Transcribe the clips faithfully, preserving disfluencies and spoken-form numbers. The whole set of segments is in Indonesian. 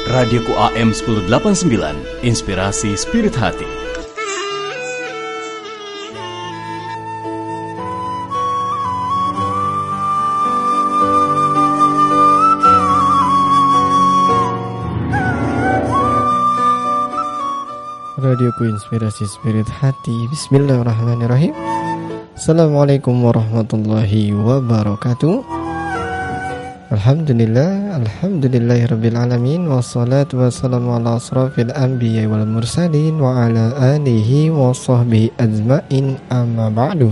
Radioku A M sepuluh delapan puluh sembilan, Inspirasi Spirit Hati. Radioku Inspirasi Spirit Hati. Bismillahirrahmanirrahim. Assalamualaikum warahmatullahi wabarakatuh. Alhamdulillah, alhamdulillahirabbil alamin, wassalatu wassalamu ala asrafil anbiya wal mursalin wa ala alihi wa sahbihi ajmain, amma ba'du.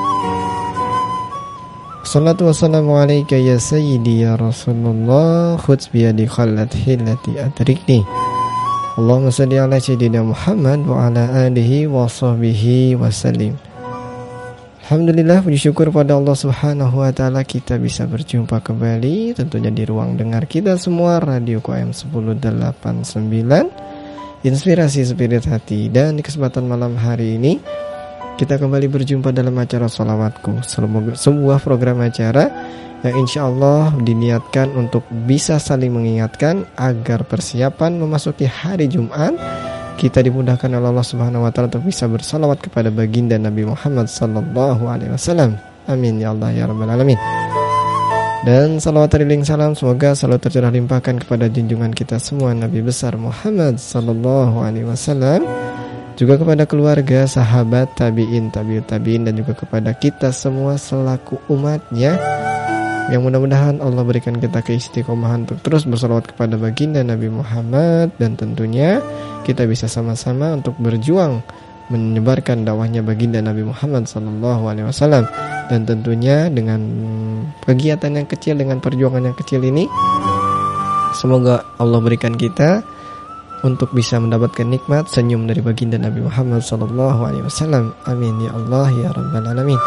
Salatu wassalamu alayka ya sayyidi ya Rasulullah, khudz biyadi khallat hillati adrikni. Allahumma salli ala sayyidina Muhammad wa ala alihi wa sahbihi wasallim. Alhamdulillah, puji syukur pada Allah Subhanahu wa taala kita bisa berjumpa kembali tentunya di ruang dengar kita semua Radio A M sepuluh delapan puluh sembilan Inspirasi Spirit Hati. Dan di kesempatan malam hari ini kita kembali berjumpa dalam acara Sholawatku, sebuah program acara yang insya Allah diniatkan untuk bisa saling mengingatkan agar persiapan memasuki hari Jumat kita dimudahkan oleh Allah Subhanahu wa taala untuk bisa bersalawat kepada baginda Nabi Muhammad sallallahu alaihi wasallam. Amin ya Allah ya rabbal alamin. Dan salawat teriling salam semoga selalu tercurah limpahkan kepada junjungan kita semua Nabi besar Muhammad sallallahu alaihi wasallam, juga kepada keluarga, sahabat, tabi'in, tabi'ut tabi'in, dan juga kepada kita semua selaku umatnya, yang mudah-mudahan Allah berikan kita keistiqomahan untuk terus bersalawat kepada baginda Nabi Muhammad. Dan tentunya kita bisa sama-sama untuk berjuang menyebarkan dakwahnya baginda Nabi Muhammad sallallahu alaihi wasallam. Dan tentunya dengan kegiatan yang kecil, dengan perjuangan yang kecil ini, semoga Allah berikan kita untuk bisa mendapatkan nikmat senyum dari baginda Nabi Muhammad sallallahu alaihi wasallam. Amin ya Allah ya rabbal alamin.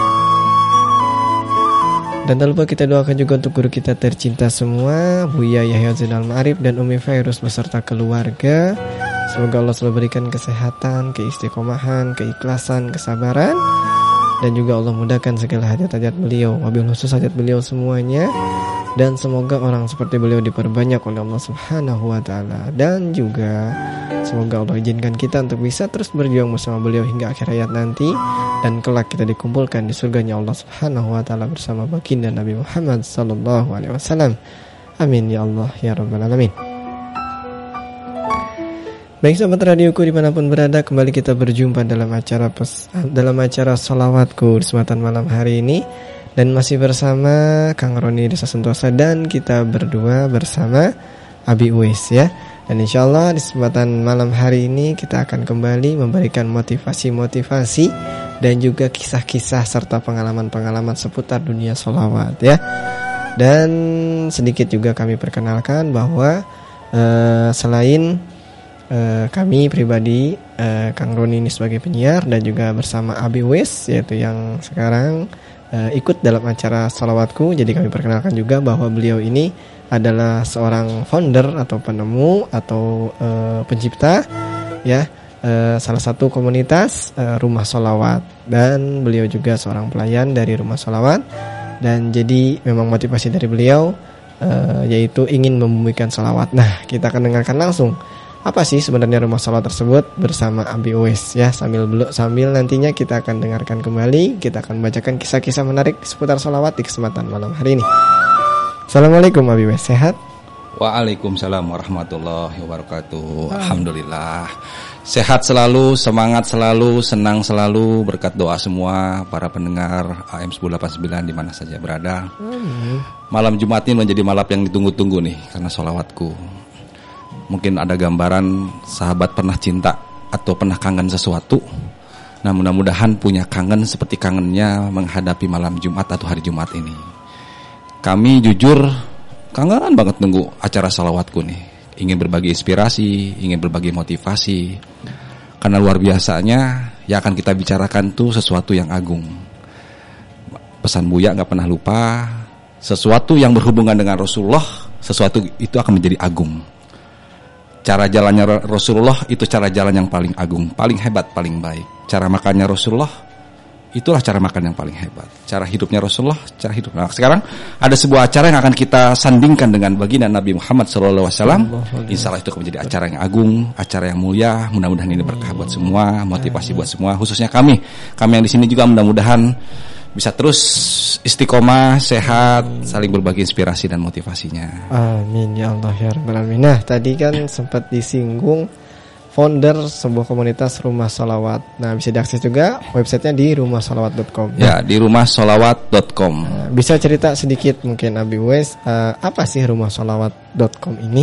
Dan tak lupa kita doakan juga untuk guru kita tercinta semua, Buya Yahya Zainal Ma'arif dan Umi Fairuz beserta keluarga. Semoga Allah selalu berikan kesehatan, keistiqomahan, keikhlasan, kesabaran, dan juga Allah mudahkan segala hajat-hajat beliau, wabil khusus hajat beliau semuanya. Dan semoga orang seperti beliau diperbanyak oleh Allah Subhanahu wa taala. Dan juga semoga Allah izinkan kita untuk bisa terus berjuang bersama beliau hingga akhir hayat nanti, dan kelak kita dikumpulkan di surganya Allah Subhanahu wa taala bersama baginda Nabi Muhammad sallallahu alaihi wasallam. Amin ya Allah ya rabbal alamin. Baik sahabat radioku dimanapun berada, kembali kita berjumpa dalam acara pes, dalam acara Sholawatku di kesempatan malam hari ini. Dan masih bersama Kang Roni Desa Sentosa, dan kita berdua bersama Abi Uwais ya. Dan insya Allah di kesempatan malam hari ini kita akan kembali memberikan motivasi-motivasi dan juga kisah-kisah serta pengalaman-pengalaman seputar dunia sholawat ya. Dan sedikit juga kami perkenalkan bahwa uh, selain uh, kami pribadi, uh, Kang Roni ini sebagai penyiar, dan juga bersama Abi Uwais yaitu yang sekarang Uh, ikut dalam acara Sholawatku. Jadi kami perkenalkan juga bahwa beliau ini adalah seorang founder atau penemu atau uh, pencipta ya uh, salah satu komunitas uh, Rumah Sholawat, dan beliau juga seorang pelayan dari Rumah Sholawat. Dan jadi memang motivasi dari beliau uh, yaitu ingin membumikan sholawat. Nah, kita akan dengarkan langsung apa sih sebenarnya Rumah Sholawat tersebut bersama Abi Uwais ya. Sambil sambil nantinya kita akan dengarkan kembali, kita akan bacakan kisah-kisah menarik seputar sholawat di kesempatan malam hari ini. Assalamualaikum Abi Uwais, sehat? Waalaikumsalam warahmatullahi wabarakatuh. Alhamdulillah, sehat selalu, semangat selalu, senang selalu, berkat doa semua para pendengar A M sepuluh delapan puluh sembilan di mana saja berada. Hmm. Malam Jumat ini menjadi malam yang ditunggu-tunggu nih karena sholawatku. Mungkin ada gambaran sahabat pernah cinta atau pernah kangen sesuatu. Nah, mudah-mudahan punya kangen seperti kangennya menghadapi malam Jumat atau hari Jumat ini. Kami jujur kangen banget nunggu acara salawatku nih. Ingin berbagi inspirasi, ingin berbagi motivasi. Karena luar biasanya yang akan kita bicarakan tuh sesuatu yang agung. Pesan Buya gak pernah lupa, sesuatu yang berhubungan dengan Rasulullah, sesuatu itu akan menjadi agung. Cara jalannya Rasulullah itu cara jalan yang paling agung, paling hebat, paling baik. Cara makannya Rasulullah itulah cara makan yang paling hebat. Cara hidupnya Rasulullah, cara hidup. Nah, sekarang ada sebuah acara yang akan kita sandingkan dengan baginda Nabi Muhammad shallallahu alaihi wasallam. Insya Allah itu akan menjadi acara yang agung, acara yang mulia. Mudah-mudahan ini berkah buat semua, motivasi buat semua, khususnya kami. Kami yang di sini juga mudah-mudahan bisa terus istiqomah, sehat, saling berbagi inspirasi dan motivasinya. Amin ya Allah ya Rabbal Alamin. Nah, tadi kan sempat disinggung founder sebuah komunitas Rumah Sholawat. Nah, bisa diakses juga websitenya di rumah sholawat dot com. Ya, di rumah sholawat dot com. Nah, bisa cerita sedikit mungkin Abi Uwais, uh, apa sih rumah sholawat dot com ini?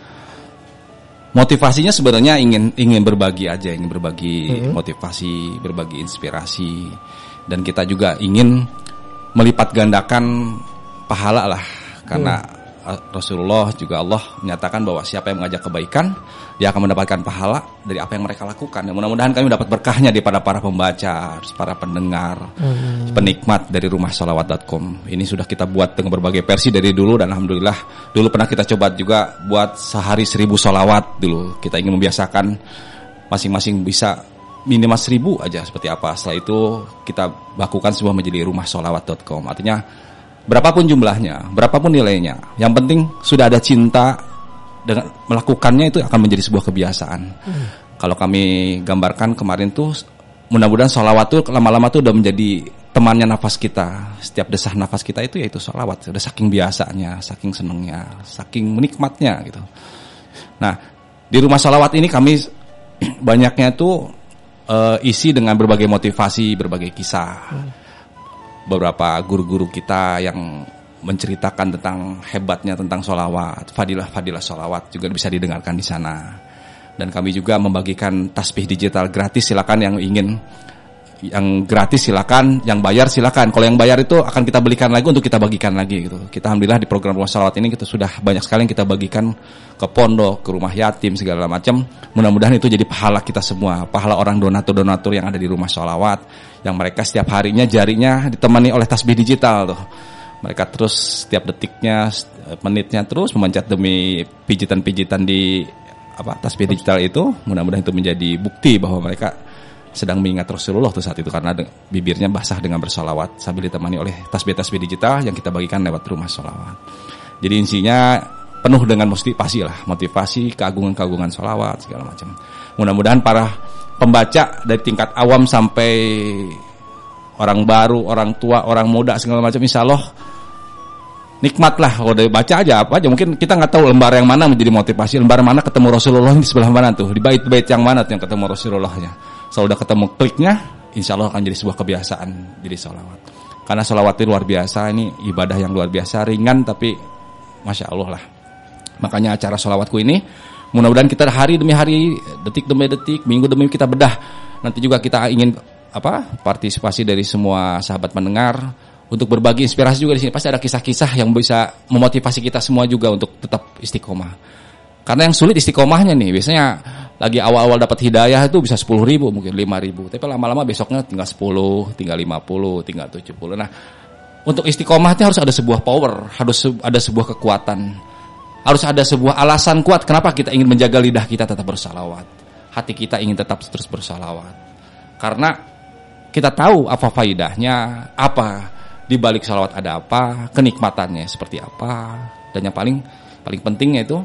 Motivasinya sebenarnya ingin ingin berbagi aja, ingin berbagi mm-hmm. motivasi, berbagi inspirasi, dan kita juga ingin melipat gandakan pahala lah, karena mm. Rasulullah juga Allah menyatakan bahwa siapa yang mengajak kebaikan, dia akan mendapatkan pahala dari apa yang mereka lakukan. Dan mudah-mudahan kami dapat berkahnya daripada para pembaca, para pendengar, hmm. penikmat dari rumah sholawat dot com. Ini sudah kita buat dengan berbagai versi dari dulu, dan alhamdulillah dulu pernah kita coba juga buat sehari seribu sholawat dulu. Kita ingin membiasakan masing-masing bisa minimal seribu aja seperti apa. Setelah itu kita bakukan semua menjadi rumah sholawat dot com. Artinya berapapun jumlahnya, berapapun nilainya, yang penting sudah ada cinta dengan melakukannya, itu akan menjadi sebuah kebiasaan. Hmm. Kalau kami gambarkan kemarin tuh, mudah-mudahan sholawat tuh lama-lama tuh udah menjadi temannya nafas kita. Setiap desah nafas kita itu yaitu sholawat. Udah saking biasanya, saking senengnya, saking menikmatnya gitu. Nah, di rumah sholawat ini kami banyaknya tuh uh, isi dengan berbagai motivasi, berbagai kisah. Hmm. Beberapa guru-guru kita yang menceritakan tentang hebatnya tentang sholawat, fadilah-fadilah sholawat juga bisa didengarkan di sana. Dan kami juga membagikan tasbih digital gratis, silakan yang ingin, yang gratis silakan, yang bayar silakan. Kalau yang bayar itu akan kita belikan lagi untuk kita bagikan lagi gitu. Kita alhamdulillah di program rumah sholawat ini kita sudah banyak sekali yang kita bagikan ke pondok, ke rumah yatim segala macam. Mudah-mudahan itu jadi pahala kita semua, pahala orang donatur-donatur yang ada di rumah sholawat, yang mereka setiap harinya jarinya ditemani oleh tasbih digital tuh. Mereka terus setiap detiknya, menitnya terus memanjat demi pijitan-pijitan di apa tasbih digital itu. Mudah-mudahan itu menjadi bukti bahwa mereka sedang mengingat Rasulullah tuh saat itu, karena bibirnya basah dengan bersolawat sambil ditemani oleh tasbih-tasbih digital yang kita bagikan lewat rumah solawat. Jadi intinya penuh dengan motivasi lah, motivasi, keagungan-keagungan solawat segala macam. Mudah-mudahan para pembaca dari tingkat awam sampai orang baru, orang tua, orang muda segala macam, insya Allah nikmat lah. Kalau dari baca aja apa aja, mungkin kita nggak tahu lembar yang mana menjadi motivasi, lembar mana ketemu Rasulullah di sebelah mana tuh, di bait-bait yang mana tuh yang ketemu Rasulullahnya. Kalau udah ketemu kliknya, insya Allah akan jadi sebuah kebiasaan jadi sholawat. Karena sholawat itu luar biasa, ini ibadah yang luar biasa, ringan tapi masya Allah lah. Makanya acara sholawatku ini mudah-mudahan kita hari demi hari, detik demi detik, minggu demi kita bedah. Nanti juga kita ingin apa partisipasi dari semua sahabat pendengar untuk berbagi inspirasi juga di sini. Pasti ada kisah-kisah yang bisa memotivasi kita semua juga untuk tetap istiqomah. Karena yang sulit istiqomahnya nih, biasanya lagi awal-awal dapat hidayah itu bisa sepuluh ribu, mungkin lima ribu. Tapi lama-lama besoknya tinggal sepuluh, tinggal lima puluh, tinggal tujuh puluh. Nah, untuk istiqomahnya harus ada sebuah power, harus ada sebuah kekuatan. Harus ada sebuah alasan kuat kenapa kita ingin menjaga lidah kita tetap bersalawat. Hati kita ingin tetap terus bersalawat. Karena kita tahu apa faidahnya, apa di balik salawat ada apa, kenikmatannya seperti apa. Dan yang paling paling pentingnya itu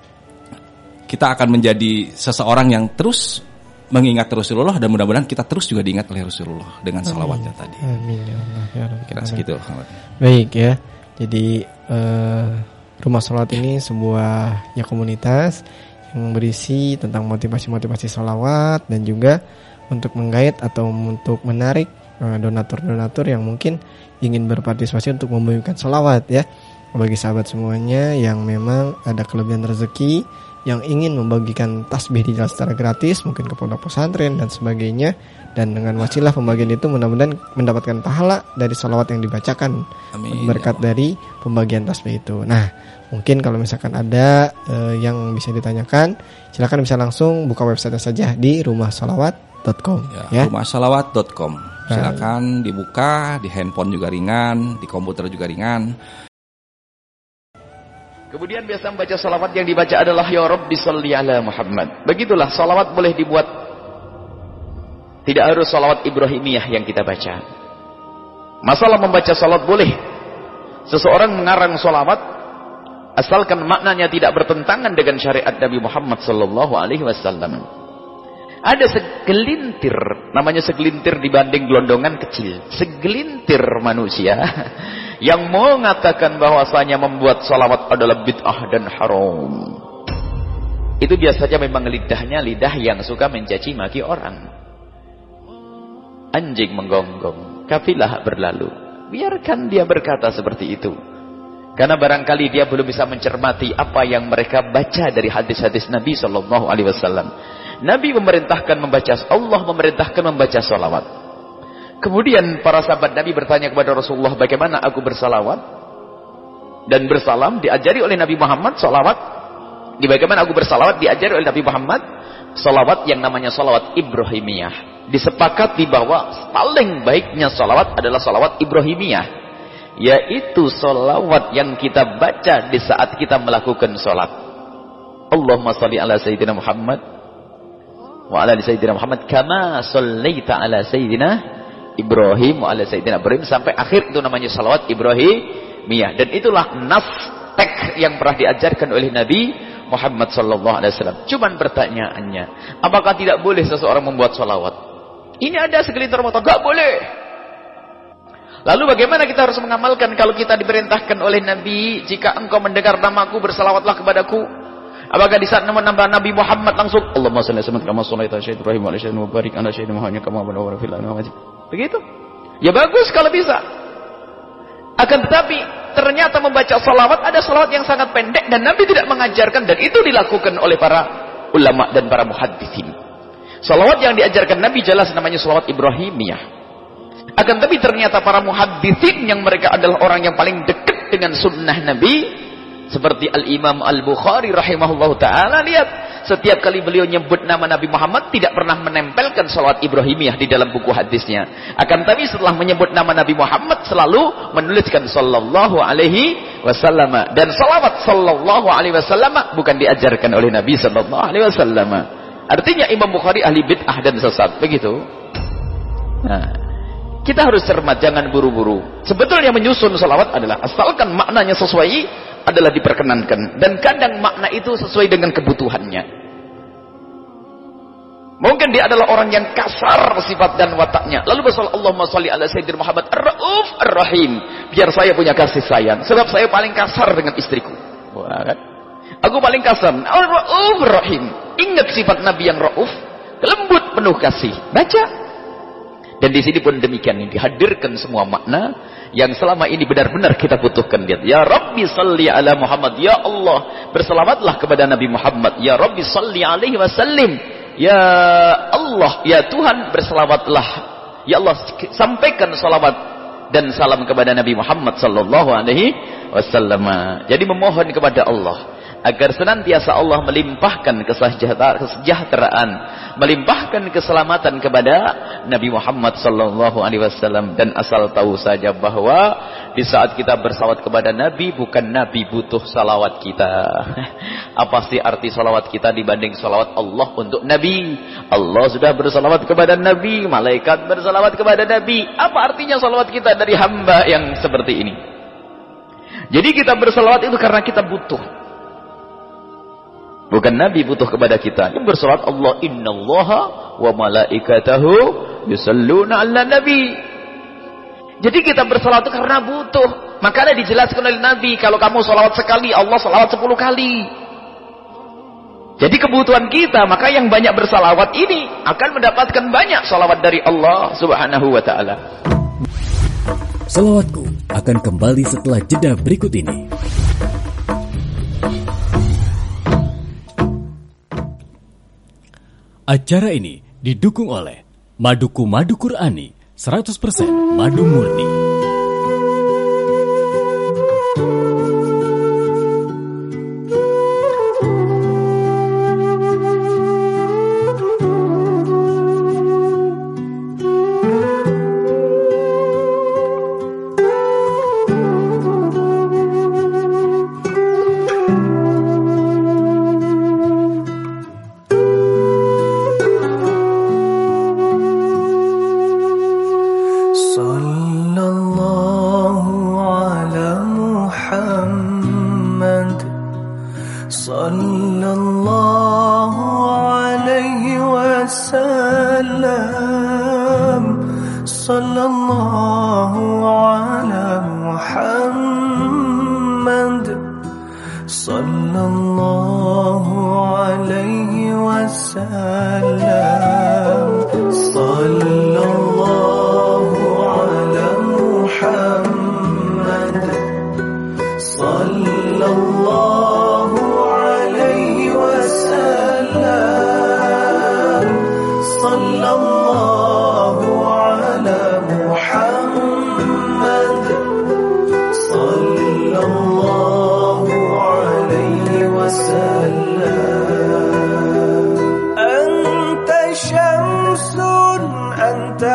kita akan menjadi seseorang yang terus mengingat Rasulullah, dan mudah-mudahan kita terus juga diingat oleh Rasulullah dengan salawatnya tadi. Amin ya Allah ya Rabbi. Kira segitu. Baik ya. Jadi uh, rumah salawat ini sebuah ya komunitas yang berisi tentang motivasi-motivasi salawat, dan juga untuk menggait atau untuk menarik uh, donatur-donatur yang mungkin ingin berpartisipasi untuk membagikan salawat ya. Bagi sahabat semuanya yang memang ada kelebihan rezeki, yang ingin membagikan tasbih digital secara gratis, mungkin ke pondok pesantren dan sebagainya, dan dengan wasilah pembagian itu mudah-mudahan mendapatkan pahala dari salawat yang dibacakan. Amin, berkat ya dari pembagian tasbih itu. Nah, mungkin kalau misalkan ada eh, yang bisa ditanyakan, silakan bisa langsung buka website saja di rumah sholawat dot com ya, ya. rumah sholawat dot com. Silakan dibuka, di handphone juga ringan, di komputer juga ringan. Kemudian biasa membaca salawat yang dibaca adalah Ya Rabbi Shalli ala Muhammad. Begitulah salawat boleh dibuat. Tidak harus salawat Ibrahimiyah yang kita baca. Masalah membaca salawat boleh. Seseorang mengarang salawat asalkan maknanya tidak bertentangan dengan syariat Nabi Muhammad sallallahu alaihi wasallam. Ada segelintir, namanya segelintir dibanding gelondongan kecil, segelintir manusia yang mengatakan bahwasanya membuat salawat adalah bid'ah dan haram. Itu biasanya memang lidahnya lidah yang suka mencaci maki orang. Anjing menggonggong, kafilah berlalu. Biarkan dia berkata seperti itu. Karena barangkali dia belum bisa mencermati apa yang mereka baca dari hadis-hadis Nabi sallallahu alaihi wasallam. Nabi memerintahkan membaca, Allah memerintahkan membaca salawat. Kemudian para sahabat Nabi bertanya kepada Rasulullah, bagaimana aku bersalawat dan bersalam? Diajari oleh Nabi Muhammad salawat. Di bagaimana aku bersalawat diajari oleh Nabi Muhammad salawat yang namanya salawat Ibrahimiyah. Disepakati bahwa paling baiknya salawat adalah salawat Ibrahimiyah, yaitu salawat yang kita baca di saat kita melakukan salat. Allahumma salli ala Sayyidina Muhammad wa ala Sayyidina Muhammad kama sallaita ala Sayyidina Ibrahim wa ala Sayyidina Ibrahim sampai akhir. Itu namanya salawat Ibrahimiyah, dan itulah nas teks yang pernah diajarkan oleh Nabi Muhammad sallallahu alaihi wasallam. Cuman pertanyaannya, apakah tidak boleh seseorang membuat salawat? Ini ada segelintir motor, gak boleh. Lalu bagaimana kita harus mengamalkan kalau kita diperintahkan oleh Nabi, jika engkau mendengar namaku bersalawatlah kepadaku? Apakah di saat nama Nabi Muhammad langsung Allahumma shalli ala kama shallaita ala sayyidina Ibrahim wa ala sayyidina Mubarak ala sayyidina Muhammad kama barakta fil alamin? Begitu? Ya bagus kalau bisa. Akan tetapi ternyata membaca salawat ada salawat yang sangat pendek dan Nabi tidak mengajarkan, dan itu dilakukan oleh para ulama dan para muhadditsin. Salawat yang diajarkan Nabi jelas namanya salawat Ibrahimiyah. Akan tapi ternyata para muhadditsin yang mereka adalah orang yang paling dekat dengan sunnah Nabi, seperti Al-Imam Al-Bukhari rahimahullah ta'ala, lihat setiap kali beliau nyebut nama Nabi Muhammad tidak pernah menempelkan salawat Ibrahimiyah di dalam buku hadisnya. Akan tapi setelah menyebut nama Nabi Muhammad selalu menuliskan sallallahu alaihi wasallam, dan salawat sallallahu alaihi wasallam bukan diajarkan oleh Nabi sallallahu alaihi wasallam. Artinya Imam Bukhari ahli bid'ah dan sesat, begitu. Nah, kita harus cermat, jangan buru-buru. Sebetulnya menyusun salawat adalah asalkan maknanya sesuai adalah diperkenankan, dan kadang makna itu sesuai dengan kebutuhannya. Mungkin dia adalah orang yang kasar sifat dan wataknya, lalu bersalawat Allahumma shalli ala Sayyidina Muhammad ar-Rauf ar-Rahim, biar saya punya kasih sayang, sebab saya paling kasar dengan istriku. Wah, kan? Aku paling kasar. Ar-Rauf ar-Rahim. Ingat sifat Nabi yang Rauf, lembut, penuh kasih. Baca. Dan di sini pun demikian, ini dihadirkan semua makna yang selama ini benar-benar kita butuhkan. Lihat, ya Rabbi salli ala Muhammad, ya Allah berselawatlah kepada Nabi Muhammad, ya Rabbi salli alaihi wasallim, ya Allah, ya Tuhan berselawatlah, ya Allah sampaikan salawat dan salam kepada Nabi Muhammad sallallahu alaihi wasallam. Jadi memohon kepada Allah agar senantiasa Allah melimpahkan kesejahteraan, melimpahkan keselamatan kepada Nabi Muhammad sallallahu alaihi wasallam. Dan asal tahu saja bahwa di saat kita bersalawat kepada Nabi, bukan Nabi butuh salawat kita. Apa sih arti salawat kita dibanding salawat Allah untuk Nabi? Allah sudah bersalawat kepada Nabi, malaikat bersalawat kepada Nabi. Apa artinya salawat kita dari hamba yang seperti ini? Jadi kita bersalawat itu karena kita butuh. Bukan Nabi butuh kepada kita. Yang bersalawat Allah, innallaha wa malaikatahu yusalluna 'alan nabi. Jadi kita bersalawat itu karena butuh. Makanya dijelaskan oleh Nabi, kalau kamu salawat sekali, Allah salawat sepuluh kali. Jadi kebutuhan kita, maka yang banyak bersalawat ini akan mendapatkan banyak salawat dari Allah Subhanahu wa ta'ala. Salawatku akan kembali setelah jeda berikut ini. Acara ini didukung oleh Maduku Madu Qur'ani, seratus persen madu murni. صلى sallallahu alaihi wasallam, sallallahu ala Muhammad, sallallahu alaihi wasallam, sallallahu ala Muhammad, sallallahu alaihi wasallam, sallallahu ala Muhammad, sallallahu alaihi wasallam. Anta syamsun, anta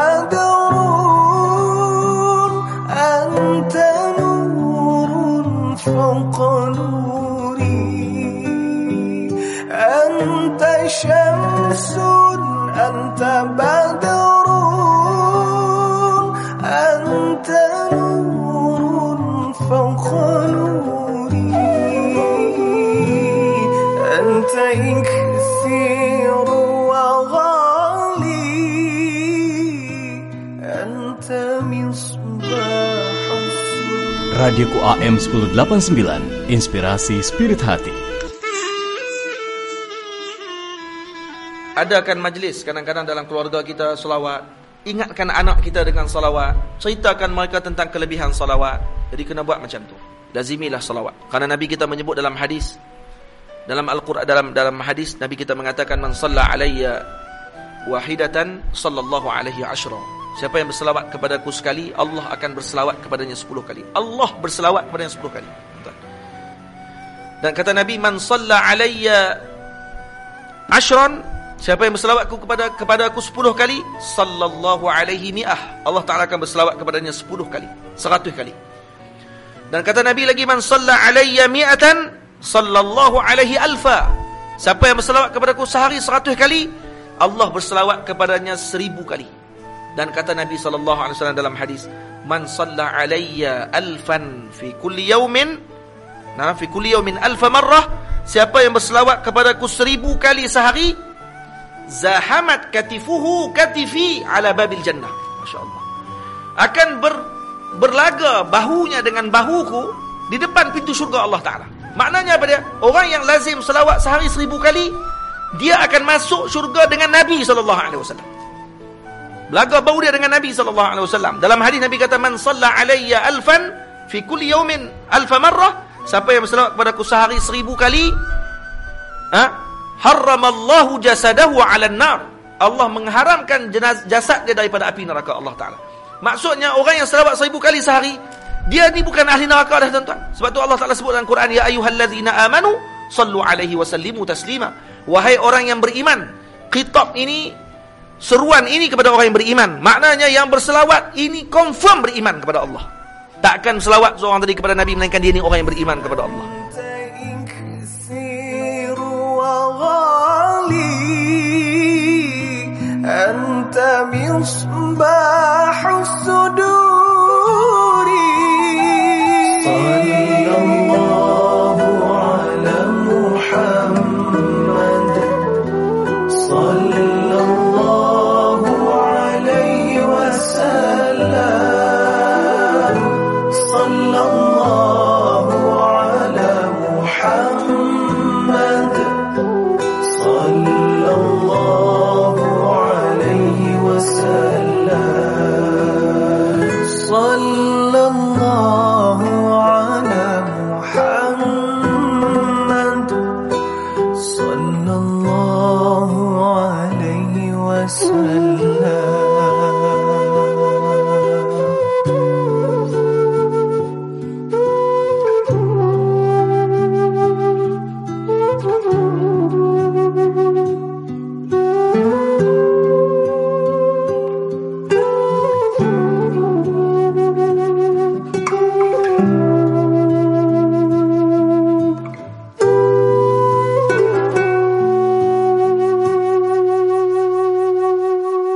badrun, anta nurun fawqa nuri. Anta syamsun, anta badrun, anta nurun fawqa nuri. Anta inkthir wa ghali, anta misbahus. Radioku A M seribu delapan puluh sembilan, inspirasi spirit hati. Adakan majlis kadang-kadang dalam keluarga kita salawat. Ingatkan anak kita dengan salawat. Ceritakan mereka tentang kelebihan salawat. Jadi kena buat macam tu. Lazimilah salawat. Karena Nabi kita menyebut dalam hadis, dalam Al-Quran, dalam dalam hadis Nabi kita mengatakan, man shalla alayya wahidatan sallallahu alaihi ashra. Siapa yang berselawat kepadaku sekali, Allah akan berselawat kepadanya sepuluh kali. Allah berselawat kepadanya sepuluh kali. Dan kata Nabi, man shalla alayya ashran, siapa yang berselawatku kepada kepada aku sepuluh kali, sallallahu alaihi mi'ah, Allah Ta'ala akan berselawat kepadanya sepuluh kali, seratus kali. Dan kata Nabi lagi, man shalla alayya mi'atan, sallallahu alaihi alfa. Siapa yang berselawat kepada aku sehari seratus kali, Allah berselawat kepadanya seribu kali. Dan kata Nabi sallallahu alaihi wasallam dalam hadis, man shalla alayya alfan fi kulli yawmin, nah fi kulli yawmin alfa marrah, siapa yang berselawat kepadaku seribu kali sehari, zahamat katifuhu katifi ala babil jannah. Masya Allah. Akan ber, berlaga bahunya dengan bahuku di depan pintu syurga Allah Ta'ala. Maknanya apa dia? Orang yang lazim selawat sehari seribu kali, dia akan masuk syurga dengan Nabi sallallahu alaihi wasallam. Belaga bau dia dengan Nabi sallallahu alaihi wasallam. Dalam hadis Nabi kata, man shalla alayya alfan fi kulli yawmin alfa marrah, siapa yang berselawat kepadaku sehari seribu kali, ha? Harramallahu jasadahu 'alan nar. Allah mengharamkan jasad dia daripada api neraka Allah Taala. Maksudnya orang yang selawat seribu kali sehari, dia ni bukan ahli neraka dah tuan-tuan. Sebab tu Allah Taala sebut dalam Quran, ya ayyuhallazina amanu sallu alaihi wa sallimu taslima. Wahai orang yang beriman. Khitab ini, seruan ini kepada orang yang beriman. Maknanya yang berselawat ini confirm beriman kepada Allah. Takkan selawat seorang tadi kepada Nabi melainkan dia ni orang yang beriman kepada Allah. Anta misbahus suduri, sallallahu ala Muhammad, sallallahu alaihi wasallam, sallallahu ala Muhammad, sallallahu sallallahu ala Muhammad, sallallahu alaihi wasallam.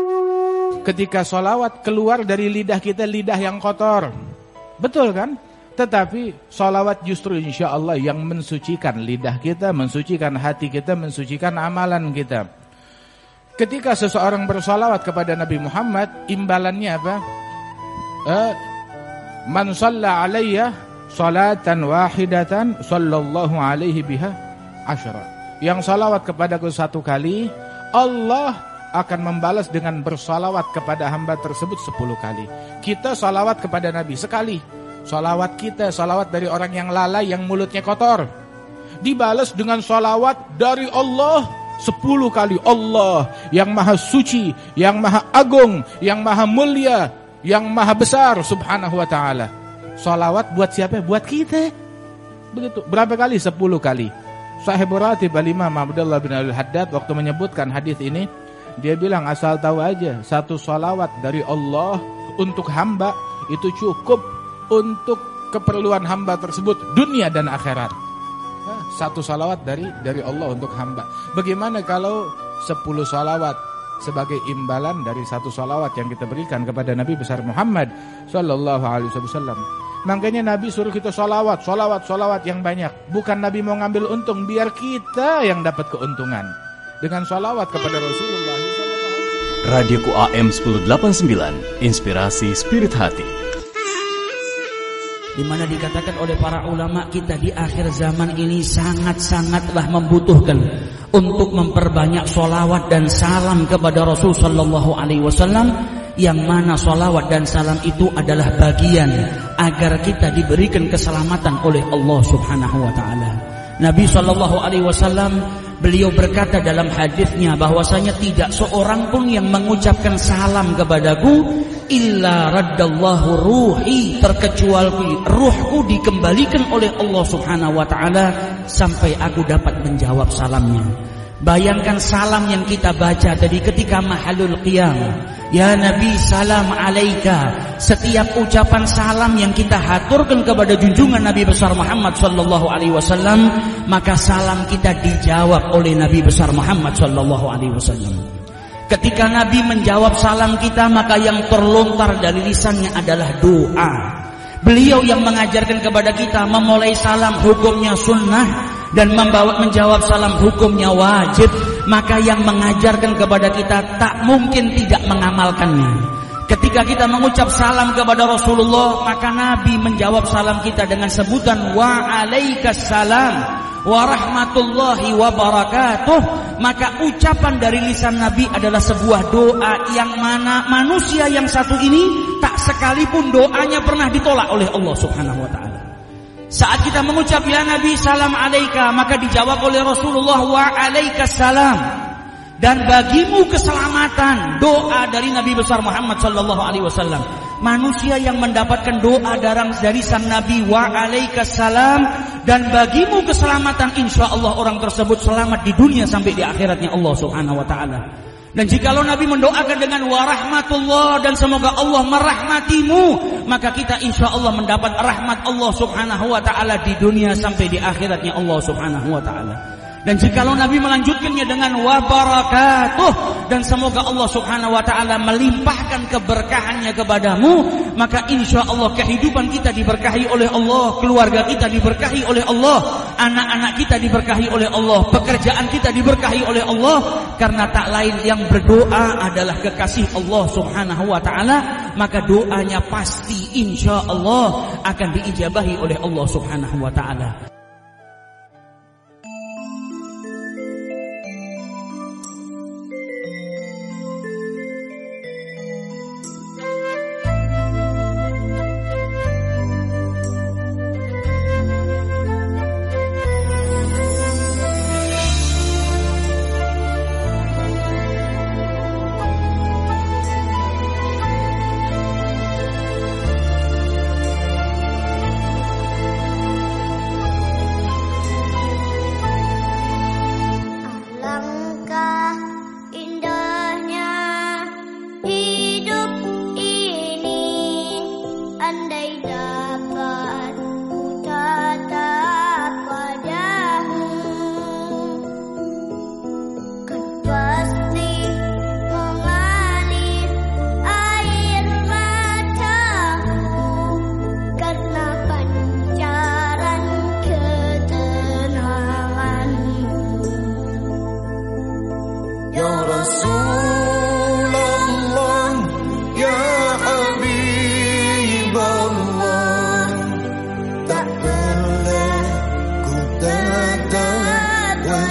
Ketika sholawat keluar dari lidah kita lidah yang kotor, betul kan? Tetapi salawat justru insya Allah yang mensucikan lidah kita, mensucikan hati kita, mensucikan amalan kita. Ketika seseorang bersalawat kepada Nabi Muhammad, imbalannya apa? Eh, Man shalla alayya salatan wahidatan sallallahu alaihi biha asyara. Yang salawat kepadaku satu kali, Allah akan membalas dengan bersalawat kepada hamba tersebut sepuluh kali. Kita salawat kepada Nabi sekali. Salawat kita, salawat dari orang yang lalai, yang mulutnya kotor, dibalas dengan salawat dari Allah sepuluh kali. Allah yang maha suci, yang maha agung, yang maha mulia, yang maha besar subhanahu wa ta'ala. Salawat buat siapa? Buat kita. Begitu. Berapa kali? Sepuluh kali. Sahibul Ratib Al-Imam Abdullah bin Al-Haddad waktu menyebutkan hadis ini, dia bilang asal tahu aja, satu salawat dari Allah untuk hamba itu cukup untuk keperluan hamba tersebut dunia dan akhirat. Satu salawat dari dari Allah untuk hamba. Bagaimana kalau sepuluh salawat sebagai imbalan dari satu salawat yang kita berikan kepada Nabi besar Muhammad sallallahu alaihi wasallam. Makanya Nabi suruh kita salawat, salawat, salawat yang banyak. Bukan Nabi mau ngambil untung, biar kita yang dapat keuntungan dengan salawat kepada Rasulullah. Radio Ku A M sepuluh delapan puluh sembilan, inspirasi spirit hati. Di mana dikatakan oleh para ulama kita di akhir zaman ini sangat-sangatlah membutuhkan untuk memperbanyak sholawat dan salam kepada Rasul Sallallahu Alaihi Wasallam, yang mana sholawat dan salam itu adalah bagian agar kita diberikan keselamatan oleh Allah Subhanahu Wa Taala. Nabi Sallallahu Alaihi Wasallam beliau berkata dalam hadisnya bahwasanya tidak seorang pun yang mengucapkan salam kepadaku illa raddallahu ruhi, terkecuali ruhku dikembalikan oleh Allah Subhanahu wa taala sampai aku dapat menjawab salamnya. Bayangkan salam yang kita baca tadi ketika mahalul qiyam, ya Nabi salam alaika. Setiap ucapan salam yang kita haturkan kepada junjungan Nabi besar Muhammad sallallahu alaihi wasallam, maka salam kita dijawab oleh Nabi besar Muhammad sallallahu alaihi wasallam. Ketika Nabi menjawab salam kita, maka yang terlontar dari lisannya adalah doa. Beliau yang mengajarkan kepada kita memulai salam hukumnya sunnah dan membawa menjawab salam hukumnya wajib, maka yang mengajarkan kepada kita tak mungkin tidak mengamalkannya. Ketika kita mengucap salam kepada Rasulullah, maka Nabi menjawab salam kita dengan sebutan wa alaikassalam wa rahmatullahi wa barakatuh. Maka ucapan dari lisan Nabi adalah sebuah doa yang mana manusia yang satu ini tak sekalipun doanya pernah ditolak oleh Allah Subhanahu wa taala. Saat kita mengucap ya Nabi salam alaika, maka dijawab oleh Rasulullah wa alaikassalam. Dan bagimu keselamatan, doa dari Nabi besar Muhammad sallallahu alaihi wasallam. Manusia yang mendapatkan doa dari sang Nabi wa alaikassalam, dan bagimu keselamatan, insya Allah orang tersebut selamat di dunia sampai di akhiratnya Allah Subhanahu wa taala. Dan jikalau Nabi mendoakan dengan wa rahmatullah dan semoga Allah merahmatimu, maka kita insya Allah mendapat rahmat Allah Subhanahu wa taala di dunia sampai di akhiratnya Allah Subhanahu wa taala. Dan jikalau Nabi melanjutkannya dengan wa barakatuh dan semoga Allah Subhanahu wa taala melimpahkan keberkahannya kepadamu, maka insya Allah kehidupan kita diberkahi oleh Allah, keluarga kita diberkahi oleh Allah, anak-anak kita diberkahi oleh Allah, pekerjaan kita diberkahi oleh Allah, karena tak lain yang berdoa adalah kekasih Allah Subhanahu wa taala, maka doanya pasti insya Allah akan diijabahi oleh Allah Subhanahu wa taala.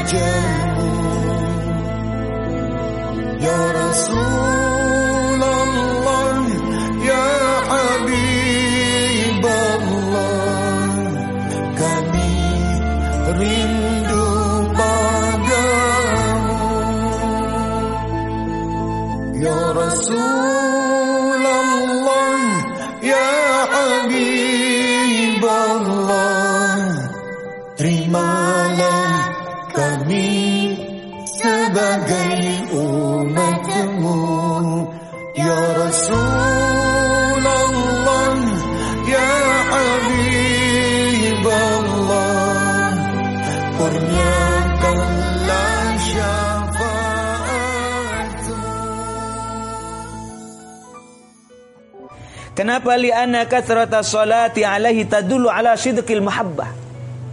wajahmu ya Rasulullah ya Habiballah, kami rindu padamu ya Rasulullah ya Habiballah, terimalah kami sebagai umatmu ya Rasulullah ya Habiballah, kurniakanlah syafaatmu. Kenapa? Li'anna kathrata salati alaihi tadullu ala sidqil mahabbah.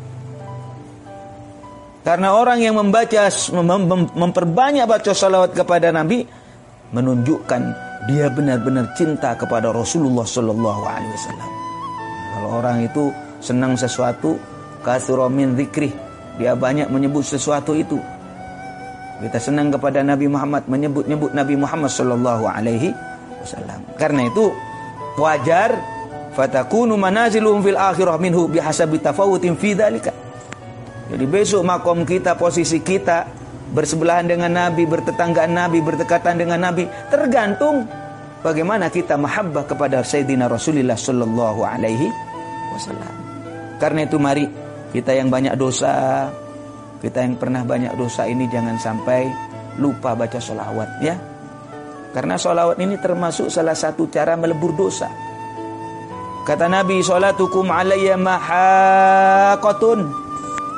Karena orang yang membaca mem- mem- memperbanyak baca salawat kepada Nabi menunjukkan dia benar-benar cinta kepada Rasulullah sallallahu alaihi wasallam. Kalau orang itu senang sesuatu, katsura min dzikrih, dia banyak menyebut sesuatu itu. Kita senang kepada Nabi Muhammad, menyebut-nyebut Nabi Muhammad sallallahu alaihi wasallam. Karena itu wajar fatakunu manaziluhum fil akhirah minhu bihasabi tafawutin fi dzalika. Jadi besok makom kita, posisi kita bersebelahan dengan Nabi, bertetanggaan Nabi, berdekatan dengan Nabi, tergantung bagaimana kita mahabbah kepada Sayyidina Rasulullah sallallahu alaihi wasallam. Karena itu mari kita yang banyak dosa, kita yang pernah banyak dosa ini jangan sampai lupa baca sholawat ya. Karena sholawat ini termasuk salah satu cara melebur dosa. Kata Nabi, sholatukum alayya mahaqatun.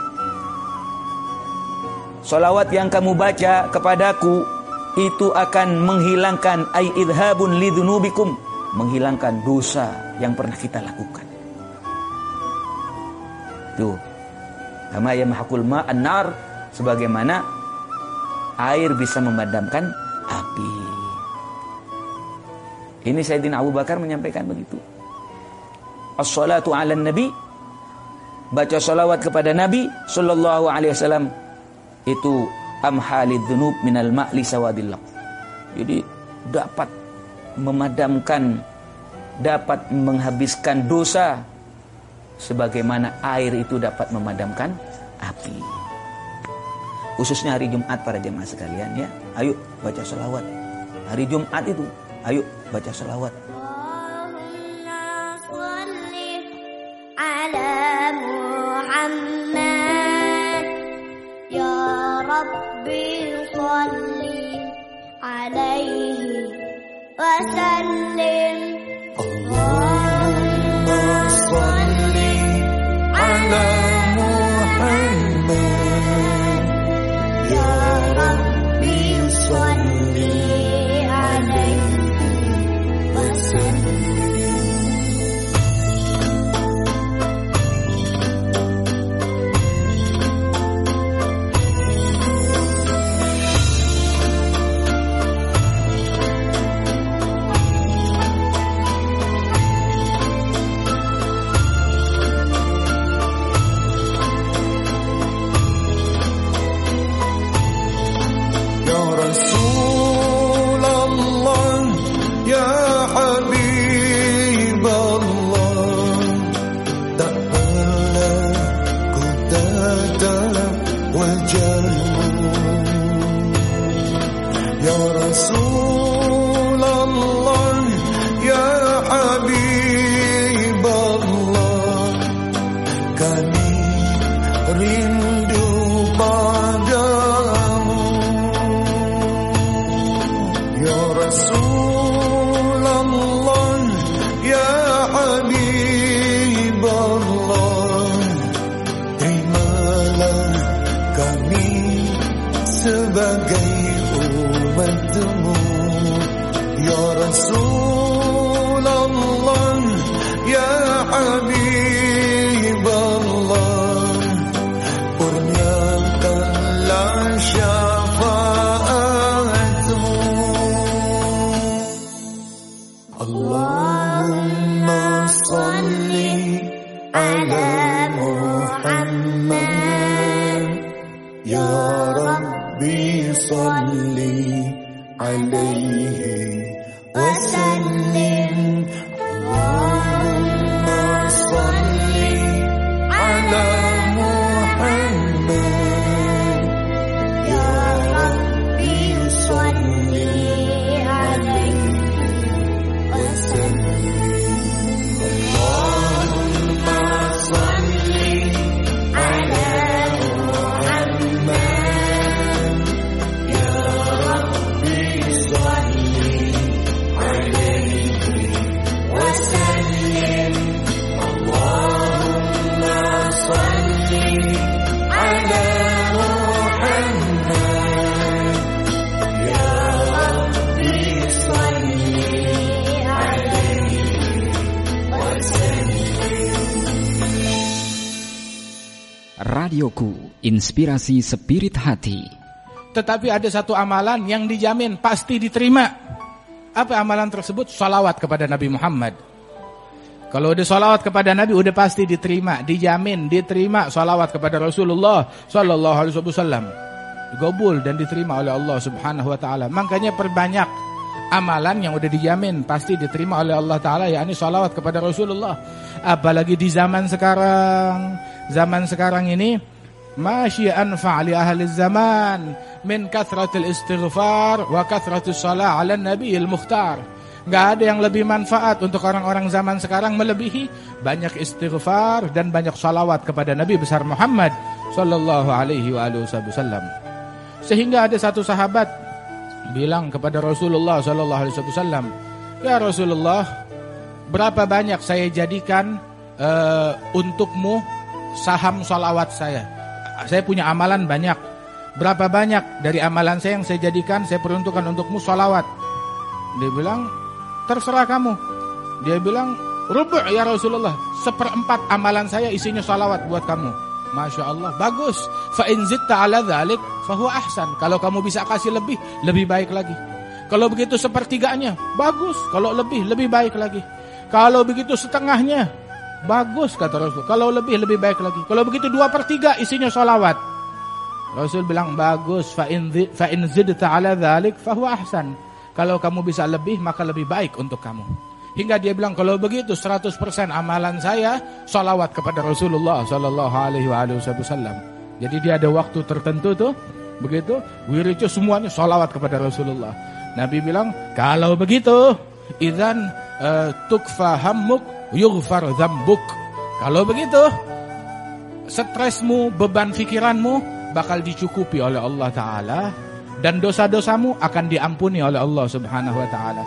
Sholawat yang kamu baca kepadaku itu akan menghilangkan ay idhabun lidzunubikum, menghilangkan dosa yang pernah kita lakukan. Tuh. Kama yamhaqul ma'an nar, sebagaimana air bisa memadamkan api. Ini Sayyidina Abu Bakar menyampaikan begitu. As-salatu 'alan nabi, baca salawat kepada Nabi sallallahu alaihi wasallam itu amhalid dzunub minal ma'li sawadillah. Jadi dapat memadamkan, dapat menghabiskan dosa sebagaimana air itu dapat memadamkan api. Khususnya hari Jumat para jemaah sekalian ya. Ayo baca salawat. Hari Jumat itu ayo baca salawat. Allahumma shalli ala Muhammad ya Rabbi shalli alaihi wa sallim. Allahumma shalli ala Muhammad ya Rabbi shalli alaihi wa sallim. Ya Rabbi salli alaihi wa sallim. Allahumma salli ala Muhammad. Ya Rabbi salli alaihi wa sallim. Allahumma salli ala Muhammad. Ya Rabbi salli alaihi wa sallim. Allahumma salli ala Muhammad. Ya Rabbi salli alaihi wa sallim. Radioku, inspirasi spirit hati. Tetapi ada satu amalan yang dijamin pasti diterima. Apa amalan tersebut? Salawat kepada Nabi Muhammad. Kalau udah salawat kepada Nabi udah pasti diterima, dijamin diterima salawat kepada Rasulullah sallallahu alaihi wasallam. Digabul dan diterima oleh Allah Subhanahu wa taala. Makanya perbanyak amalan yang udah dijamin pasti diterima oleh Allah taala, yakni salawat kepada Rasulullah. Apalagi di zaman sekarang. Zaman sekarang ini masyi anfa' li ahli zaman min kathratil istighfar wa kathratis shalah 'ala nabiyil mukhtar. Enggak ada yang lebih manfaat untuk orang-orang zaman sekarang melebihi banyak istighfar dan banyak salawat kepada Nabi besar Muhammad sallallahu alaihi wa alihi wasallam. Sehingga ada satu sahabat bilang kepada Rasulullah sallallahu alaihi wasallam, "Ya Rasulullah, berapa banyak saya jadikan uh, untukmu saham salawat saya? Saya punya amalan banyak. Berapa banyak dari amalan saya yang saya jadikan, saya peruntukkan untukmu salawat?" Dia bilang, "Terserah kamu." Dia bilang, "Rubu' ya Rasulullah, seperempat amalan saya isinya salawat buat kamu." Masya Allah, bagus. Fa in zitta ala dzalik fa huwa ahsan. Kalau kamu bisa kasih lebih, lebih baik lagi. Kalau begitu sepertiganya, bagus. Kalau lebih, lebih baik lagi. Kalau begitu setengahnya, bagus kata Rasul. Kalau lebih, lebih baik lagi. Kalau begitu dua per tiga isinya salawat. Rasul bilang, bagus. Fa in zidta ala dzalik fa huwa ahsan. Kalau kamu bisa lebih, maka lebih baik untuk kamu. Hingga dia bilang, kalau begitu seratus persen amalan saya salawat kepada Rasulullah sallallahu alaihi wasallam. Jadi dia ada waktu tertentu tuh, begitu, wiridnya semuanya salawat kepada Rasulullah. Nabi bilang, kalau begitu, idzan uh, tukfa hammuk yughfar dzambuk. Kalau begitu, stresmu, beban pikiranmu bakal dicukupi oleh Allah Ta'ala, dan dosa-dosamu akan diampuni oleh Allah Subhanahu wa Ta'ala.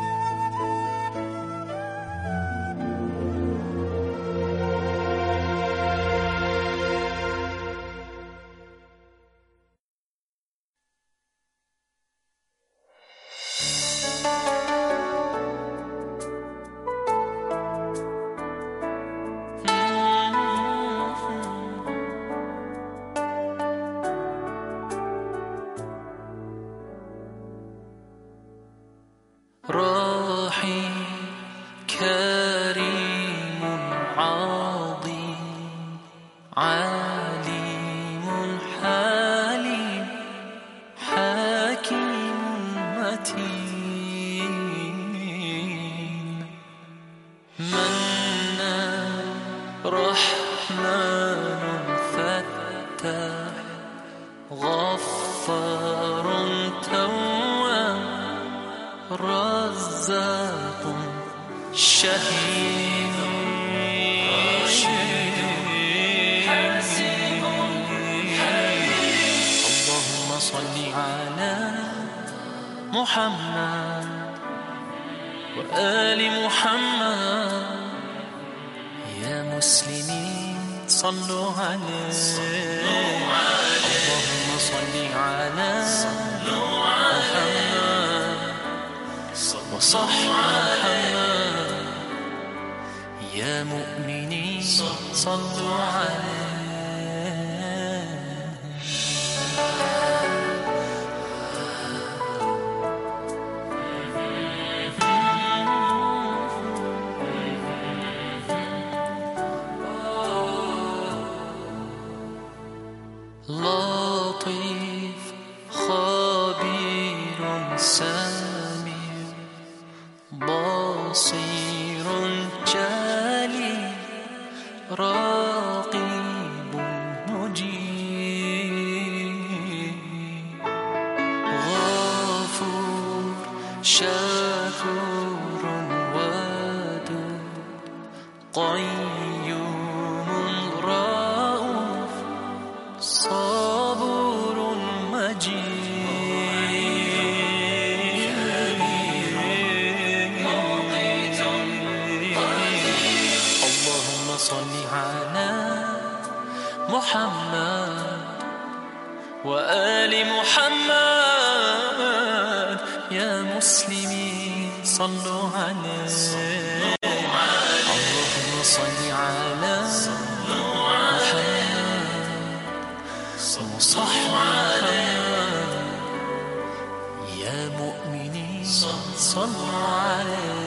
لطيف خبير سميع بصير جليل راقب مجيب غفور شكور ودود قيوم رؤوف صبور مجيد اللهم صل على محمد وآل محمد يا مسلمين صلوا عليه اللهم صل على محمد وصحبه يا مؤمنين صلوا عليه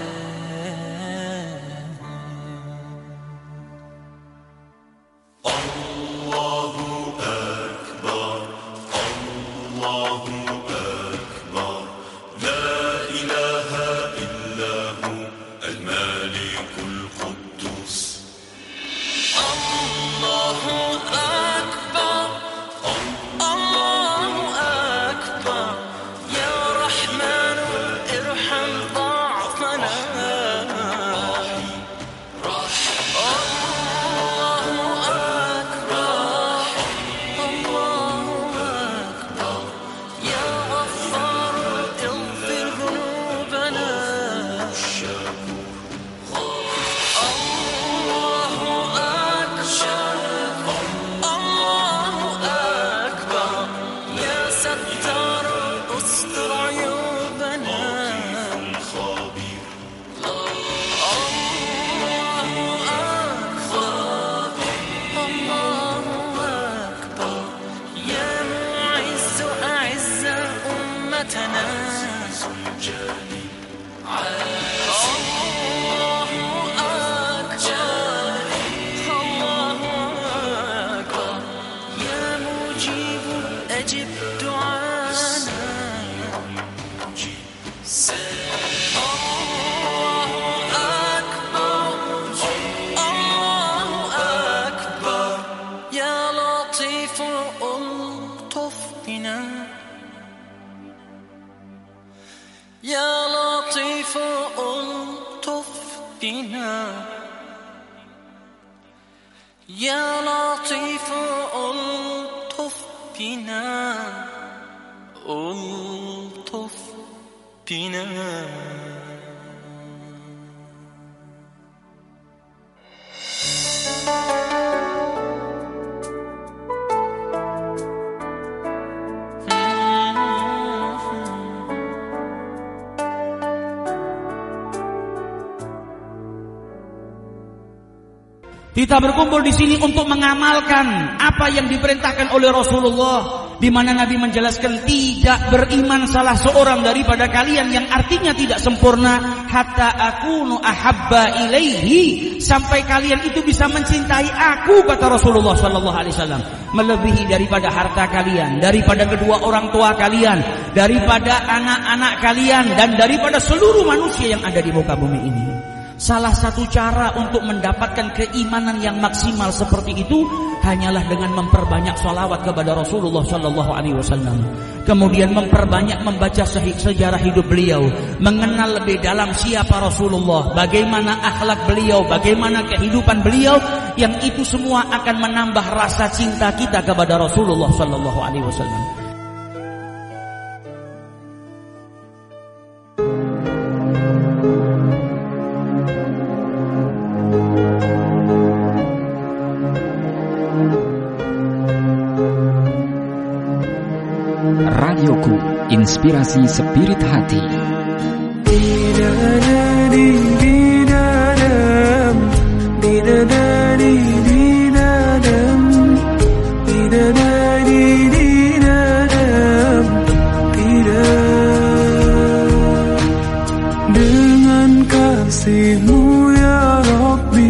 Kita berkumpul di sini untuk mengamalkan apa yang diperintahkan oleh Rasulullah, di mana Nabi menjelaskan tidak beriman salah seorang daripada kalian, yang artinya tidak sempurna, hatta akunu ahabba ilaihi, sampai kalian itu bisa mencintai aku, kata Rasulullah sallallahu alaihi wasallam, melebihi daripada harta kalian, daripada kedua orang tua kalian, daripada anak-anak kalian, dan daripada seluruh manusia yang ada di muka bumi ini. Salah satu cara untuk mendapatkan keimanan yang maksimal seperti itu hanyalah dengan memperbanyak sholawat kepada Rasulullah Sallallahu Alaihi Wasallam. Kemudian memperbanyak membaca sejarah hidup beliau, mengenal lebih dalam siapa Rasulullah, bagaimana akhlak beliau, bagaimana kehidupan beliau, yang itu semua akan menambah rasa cinta kita kepada Rasulullah Sallallahu Alaihi Wasallam. Radioku, inspirasi spirit hati. Dengan kasih-Mu ya Rabbi,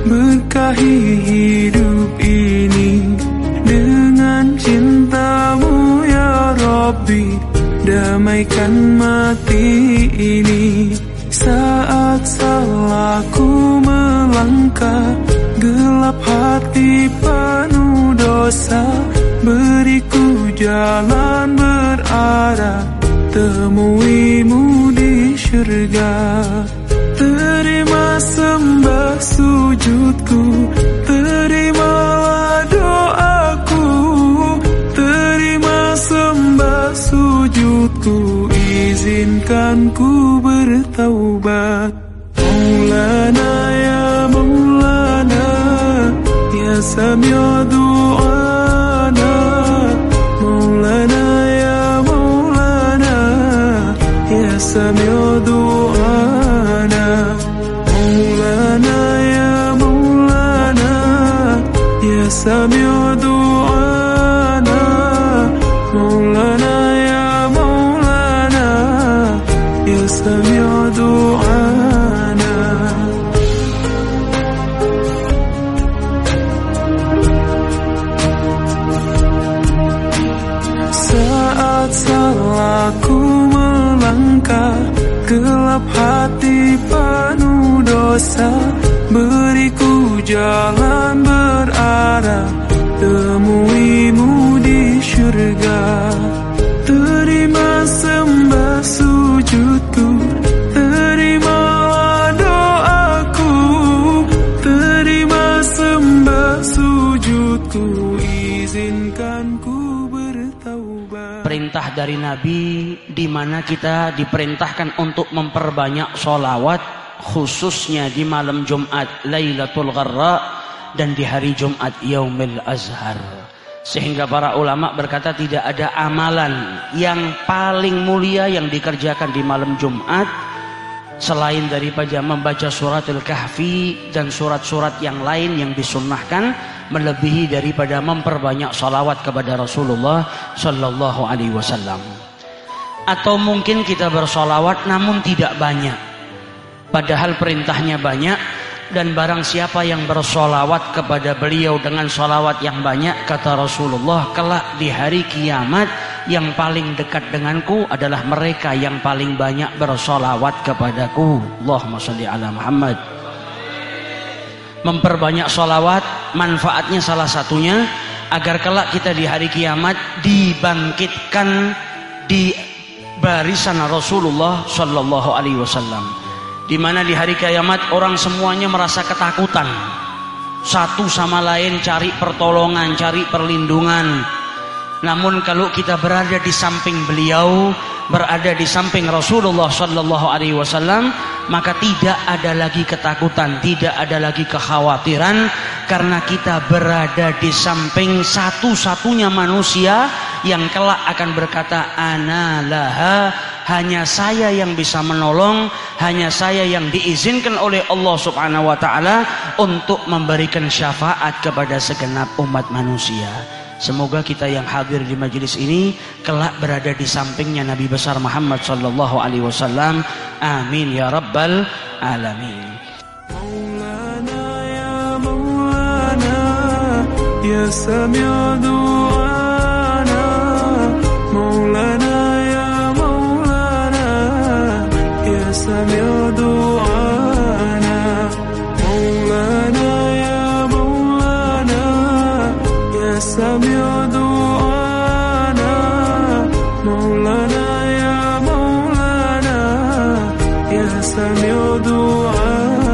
berkahi hidup ini. Dengan cinta-Mu bagaikan mati ini. Saat salahku melangkah, gelap hati penuh dosa, beriku jalan berarah, temuimu di syurga. Terima sembah sujudku, terimalah doaku, terima sembah sujudku, izinkan ku bertaubat. Maulana ya Maulana, ya Sami'a du'ana. Maulana ya Maulana, ya Sami'a du'ana. Maulana ya Maulana, ya Sami'a du'ana. Maulana ya Maulana, ya Sami'a du'ana. Saat salahku melangkah, gelap hati penuh dosa, beriku jalan berarah, temuimu di syurga. Terima sembah sujudku, terimalah doaku, terima sembah sujudku, izinkan ku bertaubat. Perintah dari Nabi di mana kita diperintahkan untuk memperbanyak sholawat, khususnya di malam Jumat Lailatul Gharra dan di hari Jumat Yaumil Azhar. Sehingga para ulama berkata tidak ada amalan yang paling mulia yang dikerjakan di malam Jumat selain daripada membaca suratul Kahfi dan surat-surat yang lain yang disunnahkan, melebihi daripada memperbanyak salawat kepada Rasulullah Sallallahu Alaihi Wasallam. Atau mungkin kita bersolawat namun tidak banyak, padahal perintahnya banyak. Dan barang siapa yang bersolawat kepada beliau dengan solawat yang banyak, kata Rasulullah, kelak di hari kiamat yang paling dekat denganku adalah mereka yang paling banyak bersolawat kepadaku. Allahumma sholli ala Muhammad. Memperbanyak solawat, manfaatnya salah satunya agar kelak kita di hari kiamat dibangkitkan di barisan Rasulullah Sallallahu Alaihi Wasallam. Di mana di hari kiamat orang semuanya merasa ketakutan, satu sama lain cari pertolongan, cari perlindungan. Namun kalau kita berada di samping beliau, berada di samping Rasulullah Sallallahu Alaihi Wasallam, maka tidak ada lagi ketakutan, tidak ada lagi kekhawatiran, karena kita berada di samping satu-satunya manusia yang kelak akan berkata, ana laha, hanya saya yang bisa menolong, hanya saya yang diizinkan oleh Allah Subhanahu wa taala untuk memberikan syafaat kepada segenap umat manusia. Semoga kita yang hadir di majelis ini kelak berada di sampingnya Nabi besar Muhammad sallallahu alaihi wasallam. Amin ya rabbal alamin. Maulana ya Maulana, ya Sami'a du'ana. Maulana ya Maulana, ya Sami'a du'ana. Maulana ya Maulana, ya Sami'a du'ana. Maulana ya Maulana, ya Sami'a du'ana.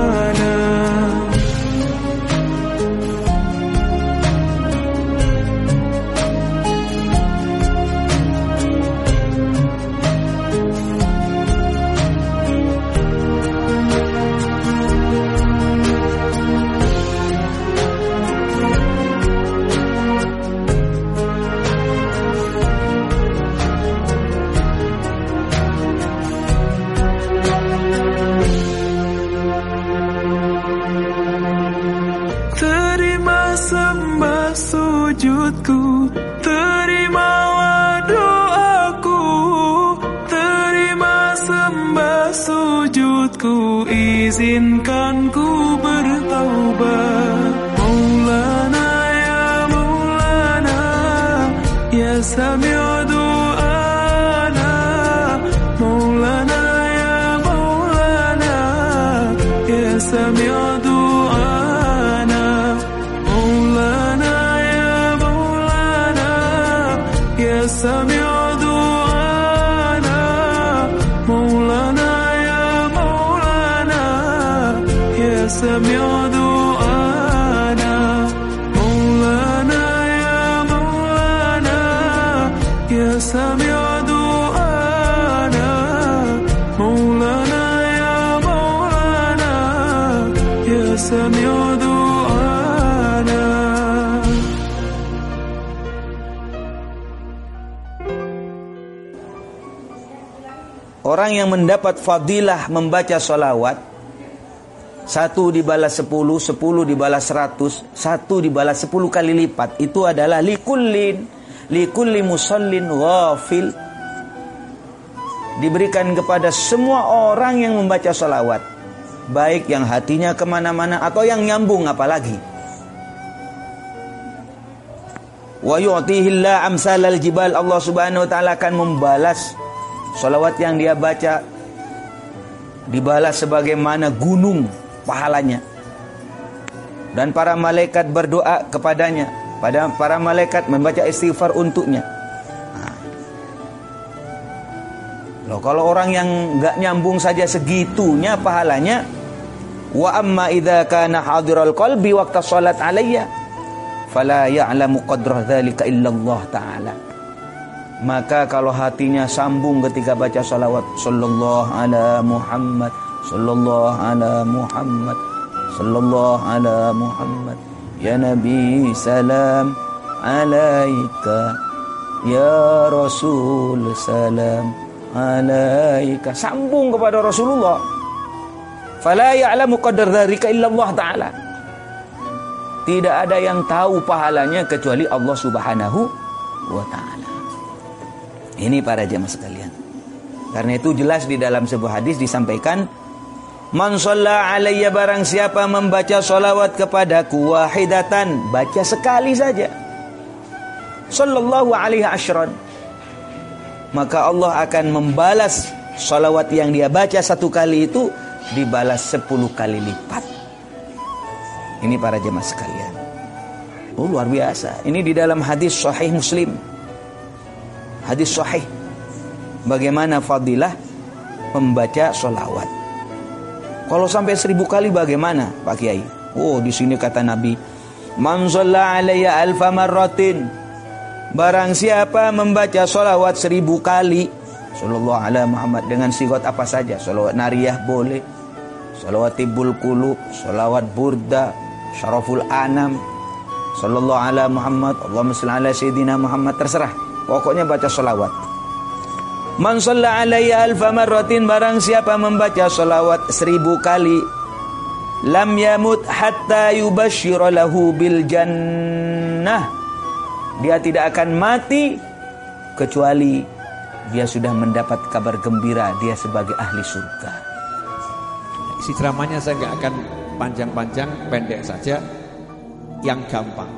Sembah sujudku, terimalah doaku, terima sembah sujudku, izinkan ku bertaubat. Maulana ya Maulana, ya Sami'a du'ana. يا سميع دعانا مولانا يا مولانا يا سميع دعانا مولانا يا مولانا يا سميع دعانا مولانا يا مولانا يا سميع دعانا. Orang yang mendapat fadilah membaca sholawat, satu dibalas sepuluh, sepuluh dibalas seratus, satu dibalas sepuluh kali lipat. Itu adalah likullin, likulli musallin ghafil. Diberikan kepada semua orang yang membaca sholawat, baik yang hatinya kemana-mana atau yang nyambung apalagi. Wa yu'tihillah amsalal jibal. Allah subhanahu wa ta'ala akan membalas sholawat yang dia baca, dibalas sebagaimana gunung pahalanya. Dan para malaikat berdoa kepadanya, pada para malaikat membaca istighfar untuknya. Nah. Loh, kalau orang yang enggak nyambung saja segitunya pahalanya. Wa amma idza kana hadiral qalbi waqta shalat alayya fala ya'lamu qadra dzalika illallah ta'ala. Maka kalau hatinya sambung ketika baca salawat, sallallahu ala Muhammad, sallallahu ala Muhammad, sallallahu ala Muhammad, ya Nabi salam alaika, ya Rasul salam alaika, sambung kepada Rasulullah. Fala ya'lamu qadar dzalika illallah ta'ala. Tidak ada yang tahu pahalanya kecuali Allah Subhanahu wa ta'ala. Ini para jamaah sekalian. Karena itu jelas di dalam sebuah hadis disampaikan, man shalla alayya, barang siapa membaca sholawat kepadaku, wahidatan, baca sekali saja, sallallahu alaihi asyran, maka Allah akan membalas sholawat yang dia baca satu kali itu dibalas sepuluh kali lipat. Ini para jemaah sekalian. Oh, luar biasa. Ini di dalam hadis sahih Muslim. Hadis sahih. Bagaimana fadilah membaca sholawat. Kalau sampai seribu kali bagaimana, Pak Kiai? Oh, di sini kata Nabi, man shalla alayya alfa marratin, barang siapa membaca sholawat seribu kali, sallallahu ala Muhammad, dengan sigot apa saja, sholawat nariyah boleh, sholawat tibul qulub, sholawat burda, syaraful anam, sallallahu ala Muhammad, Allahumma shalli ala sayyidina Muhammad, terserah, pokoknya baca sholawat. Man shalla alayya alfa marratin, barang siapa membaca sholawat seribu kali, lam yamut hatta yubashshira lahu bil jannah, dia tidak akan mati kecuali dia sudah mendapat kabar gembira dia sebagai ahli surga. Isi ceramahnya saya nggak akan panjang-panjang, pendek saja, yang gampang.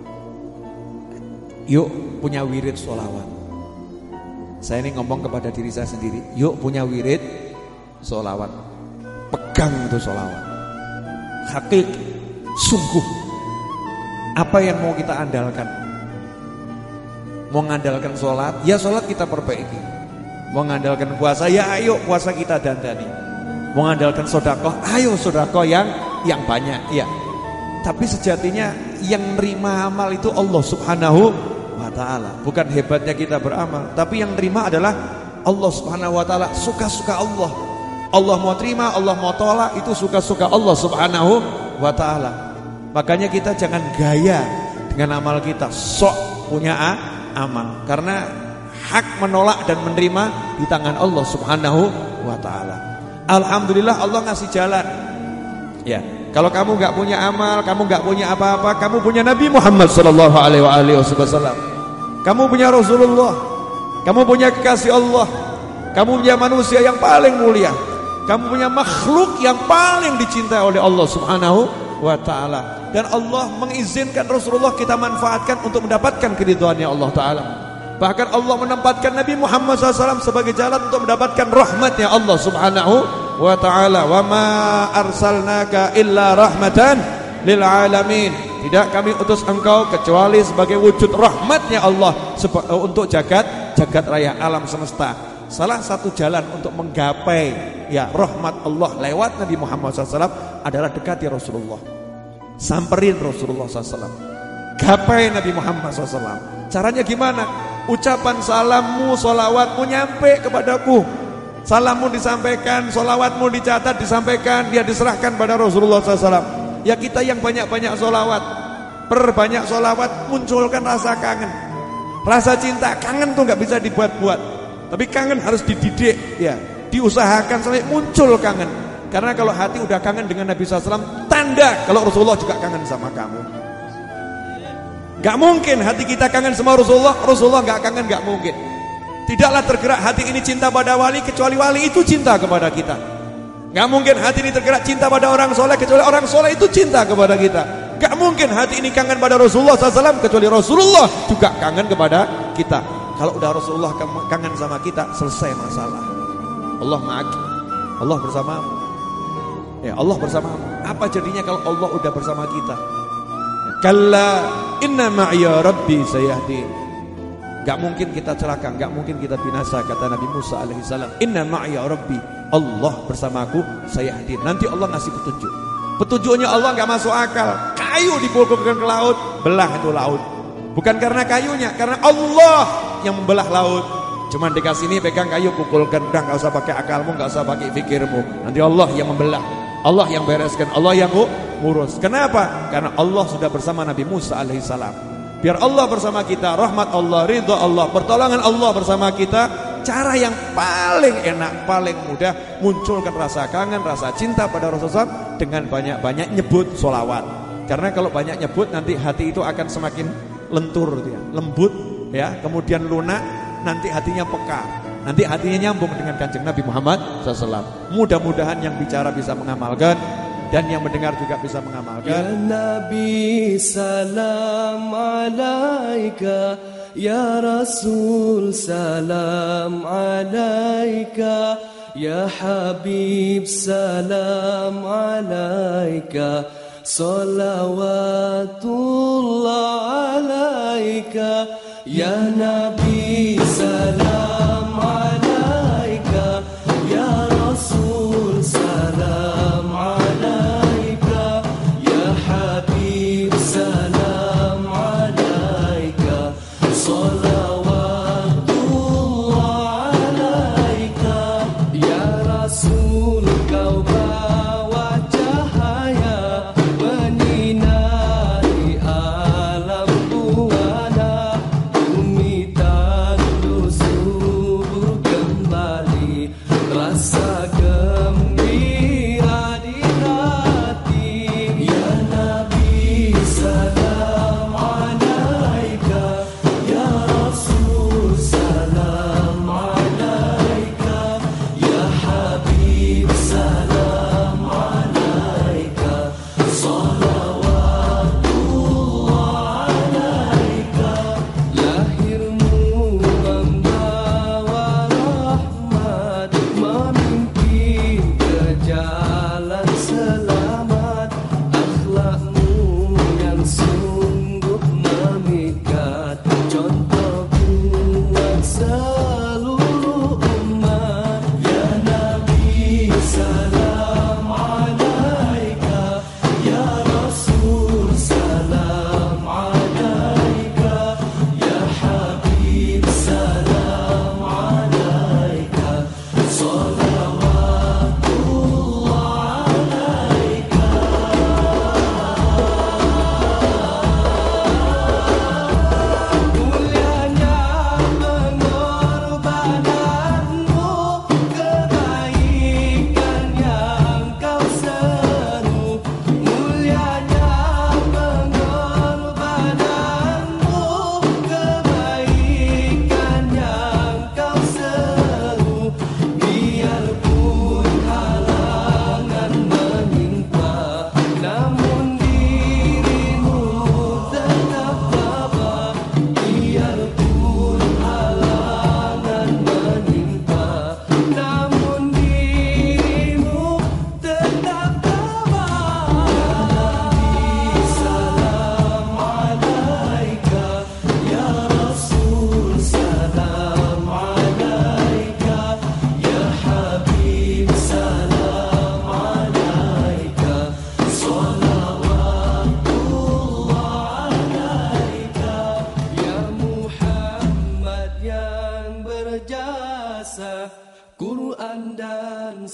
Yuk punya wirid sholawat. Saya ini ngomong kepada diri saya sendiri, yuk punya wirid sholawat. Pegang itu sholawat. Hakik, sungguh. Apa yang mau kita andalkan? Mau mengandalkan sholat, ya sholat kita perbaiki. Mau mengandalkan puasa, ya ayo puasa kita dandani. Mau mengandalkan sodakoh, ayo sodakoh yang yang banyak. Ya. Tapi sejatinya yang nerima amal itu Allah Subhanahu wa ta'ala. Bukan hebatnya kita beramal, tapi yang nerima adalah Allah Subhanahu wa ta'ala. Suka-suka Allah. Allah mau terima, Allah mau tolak, itu suka-suka Allah Subhanahu wa ta'ala. Makanya kita jangan gaya dengan amal kita, sok punya amal, karena hak menolak dan menerima di tangan Allah Subhanahu wa ta'ala. Alhamdulillah Allah ngasih jalan. Ya, kalau kamu nggak punya amal, kamu nggak punya apa-apa, kamu punya Nabi Muhammad sallallahu alaihi wasallam. Kamu punya Rasulullah. Kamu punya kekasih Allah. Kamu punya manusia yang paling mulia. Kamu punya makhluk yang paling dicintai oleh Allah Subhanahu wa ta'ala. Dan Allah mengizinkan Rasulullah kita manfaatkan untuk mendapatkan keridhaannya Allah ta'ala. Bahkan Allah menempatkan Nabi Muhammad shallallahu alaihi wasallam sebagai jalan untuk mendapatkan rahmatnya Allah Subhanahu wa ta'ala. Wa ma arsalnaka illa rahmatan lil alamin. tidak kami utus engkau kecuali sebagai wujud rahmatnya Allah untuk jagat jagat raya alam semesta. Salah satu jalan untuk menggapai ya rahmat Allah lewat Nabi Muhammad shallallahu alaihi wasallam adalah dekati Rasulullah, samperin Rasulullah shallallahu alaihi wasallam, gapai Nabi Muhammad shallallahu alaihi wasallam. Caranya gimana? Ucapan salammu, solawatmu nyampe kepadaku. Salammu disampaikan, solawatmu dicatat, disampaikan, dia diserahkan pada Rasulullah shallallahu alaihi wasallam. Ya kita yang banyak-banyak solawat, perbanyak solawat, munculkan rasa kangen, rasa cinta. Kangen tuh nggak bisa dibuat-buat, tapi kangen harus dididik, ya, diusahakan sampai muncul kangen. Karena kalau hati udah kangen dengan Nabi shallallahu alaihi wasallam, tanda kalau Rasulullah juga kangen sama kamu. Gak mungkin hati kita kangen sama Rasulullah, Rasulullah gak kangen, gak mungkin. Tidaklah tergerak hati ini cinta pada wali kecuali wali itu cinta kepada kita. Gak mungkin hati ini tergerak cinta pada orang soleh kecuali orang soleh itu cinta kepada kita. Gak mungkin hati ini kangen pada Rasulullah shallallahu alaihi wasallam kecuali Rasulullah juga kangen kepada kita. Kalau udah Rasulullah kangen sama kita, selesai masalah. Allah ma'ak, Allah bersamamu. Ya, Allah bersamamu. Apa jadinya kalau Allah udah bersama kita? Kalla inna ma'iya rabbi sayahdin. Gak mungkin kita celaka, gak mungkin kita binasa, kata Nabi Musa alaihissalam. Inna ma'iya rabbi, Allah bersamaku sayahdin. Nanti Allah ngasih petunjuk. Petunjuknya Allah gak masuk akal. Kayu dipukulkan ke laut, belah itu laut. Bukan karena kayunya, karena Allah yang membelah laut. Cuman dikasih ini pegang kayu, pukulkan, udah gak usah pakai akalmu, gak usah pakai fikirmu. Nanti Allah yang membelah, Allah yang bereskan, Allah yang ngurus. Kenapa? Karena Allah sudah bersama Nabi Musa alaihissalam. Biar Allah bersama kita, rahmat Allah, ridha Allah, pertolongan Allah bersama kita. Cara yang paling enak, paling mudah, munculkan rasa kangen, rasa cinta pada Rasulullah dengan banyak-banyak nyebut sholawat. Karena kalau banyak nyebut, nanti hati itu akan semakin lentur, ya, lembut, ya, kemudian lunak, nanti hatinya peka. Nanti hatinya nyambung dengan kanjeng Nabi Muhammad shallallahu alaihi wasallam. Mudah-mudahan yang bicara bisa mengamalkan dan yang mendengar juga bisa mengamalkan. Ya Nabi salam alaika, ya Rasul salam alaika, ya Habib salam alaika, salawatullah alaika, ya Nabi salam alaika, ya Rasul salam alaika, ya Habib salam alaika, salawatullah alaika, ya Rasul kau bawa cahaya menyinari alam buana, bumi tak yang berjasa, Quran dan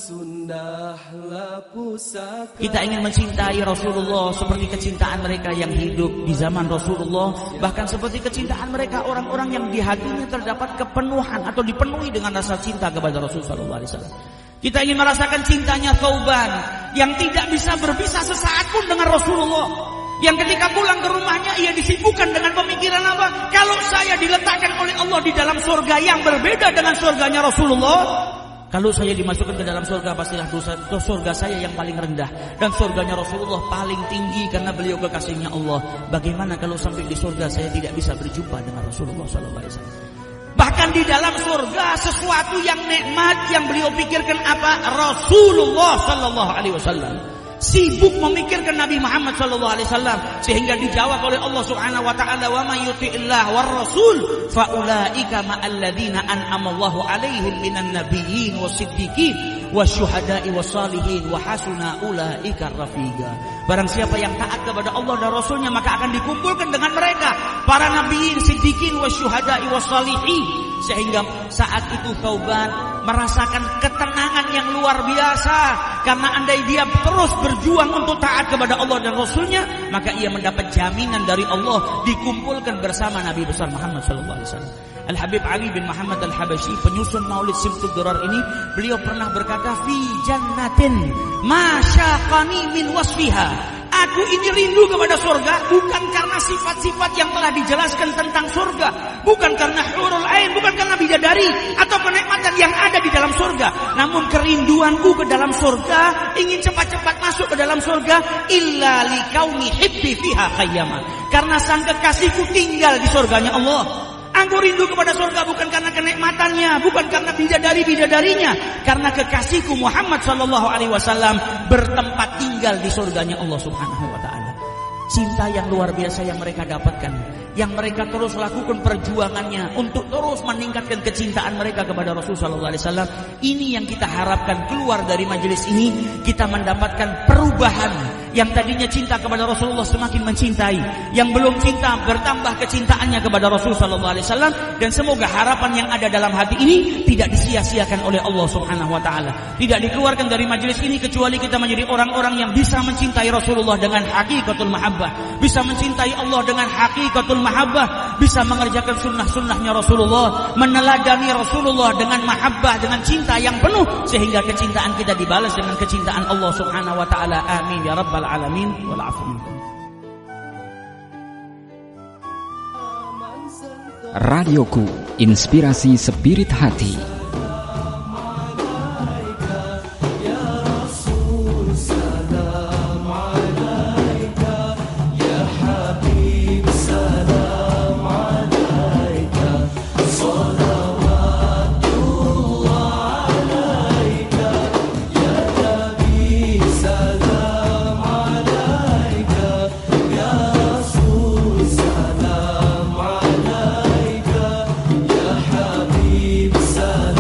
sunnahlah pusaka. Kita ingin mencintai Rasulullah seperti kecintaan mereka yang hidup di zaman Rasulullah, bahkan seperti kecintaan mereka orang-orang yang di hatinya terdapat kepenuhan atau dipenuhi dengan rasa cinta kepada Rasulullah sallallahu alaihi wasallam. Kita ingin merasakan cintanya Thauban yang tidak bisa berpisah sesaat pun dengan Rasulullah, yang ketika pulang ke rumahnya ia disibukkan dengan pemikiran apa? Kalau saya diletakkan oleh Allah di dalam surga yang berbeda dengan surganya Rasulullah, kalau saya dimasukkan ke dalam surga, pastilah dosa, dosa surga saya yang paling rendah dan surganya Rasulullah paling tinggi karena beliau kekasihnya Allah. Bagaimana kalau sampai di surga saya tidak bisa berjumpa dengan Rasulullah sallallahu alaihi wasallam? Bahkan di dalam surga sesuatu yang nikmat yang beliau pikirkan apa? Rasulullah sallallahu alaihi wasallam. Sibuk memikirkan Nabi Muhammad sallallahu alaihi wasallam sehingga dijawab oleh Allah Subhanahu wa taala, "Wa may yuti'illah war rasul fa ulaika ma'al ladzina an'ama Allahu 'alaihim minan nabiyyin wasiddiqin wasyuhada'i wassalihin wa hasuna ulaika rafiqa." Barang siapa yang taat kepada Allah dan Rasulnya maka akan dikumpulkan dengan mereka para nabiyin, siddiqin wasyuhada'i wassalihin. Sehingga saat itu Thauban merasakan ketenangan yang luar biasa karena andai dia terus berjuang untuk taat kepada Allah dan Rasulnya, maka ia mendapat jaminan dari Allah dikumpulkan bersama Nabi besar Muhammad sallallahu alaihi wasallam. Al-Habib Ali bin Muhammad Al-Habashi, penyusun Maulid Simtud Durar ini, beliau pernah berkata, "Fi jannatin ma syaqani min wasfiha." Aku ini rindu kepada surga bukan karena sifat-sifat yang telah dijelaskan tentang surga, bukan karena hurul ain, bukan karena bidadari atau kenikmatan yang ada di dalam surga, namun kerinduanku ke dalam surga, ingin cepat-cepat masuk ke dalam surga, illa likauni hibbi fiha khayyama, karena sang kekasihku tinggal di surganya Allah. Aku rindu kepada surga bukan karena kenikmatannya, bukan karena bidadari-bidadarinya, karena kekasihku Muhammad sallallahu alaihi wasallam bertempat tinggal di surganya Allah Subhanahu wa taala. Cinta yang luar biasa yang mereka dapatkan, yang mereka terus lakukan perjuangannya untuk terus meningkatkan kecintaan mereka kepada Rasulullah sallallahu alaihi wasallam. Ini yang kita harapkan keluar dari majelis ini, kita mendapatkan perubahan. Yang tadinya cinta kepada Rasulullah semakin mencintai, yang belum cinta bertambah kecintaannya kepada Rasulullah sallallahu alaihi wasallam, dan semoga harapan yang ada dalam hati ini tidak disia-siakan oleh Allah Subhanahu wa taala. Tidak dikeluarkan dari majelis ini kecuali kita menjadi orang-orang yang bisa mencintai Rasulullah dengan hakikatul mahabbah, bisa mencintai Allah dengan hakikatul mahabbah, bisa mengerjakan sunnah-sunnahnya Rasulullah, meneladani Rasulullah dengan mahabbah, dengan cinta yang penuh, sehingga kecintaan kita dibalas dengan kecintaan Allah Subhanahu wa taala. Amin ya rabbal alamin wal afu minkum. Radioku, inspirasi spirit hati. Salam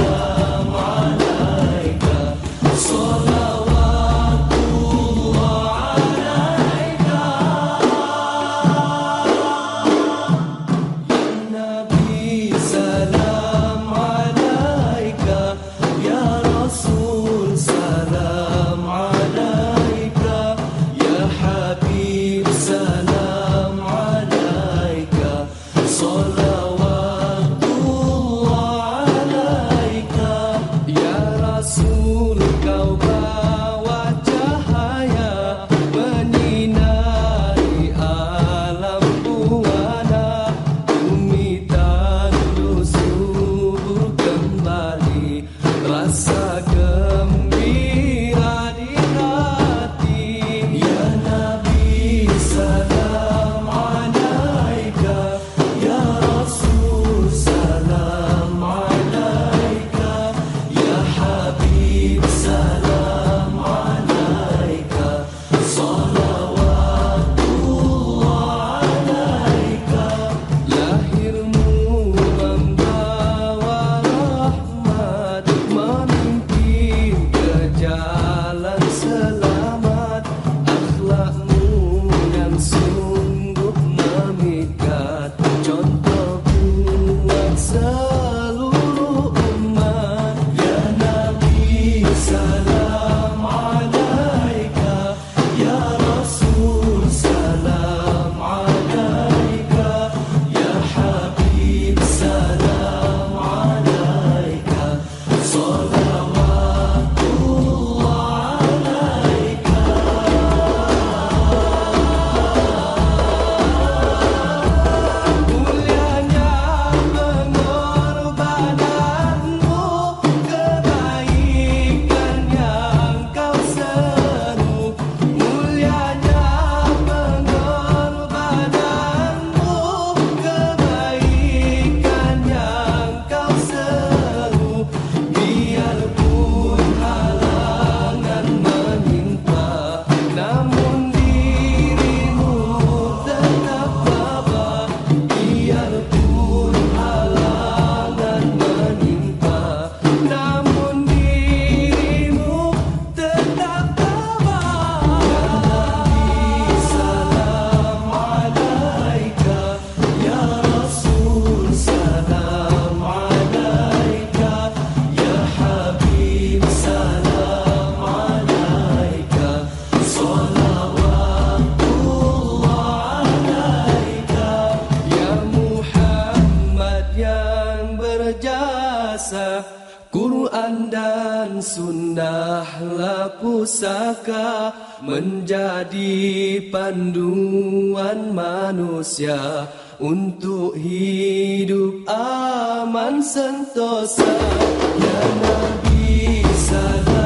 berjasa, Quran dan sunnahlah pusaka, menjadi panduan manusia untuk hidup aman sentosa. Ya Nabi salam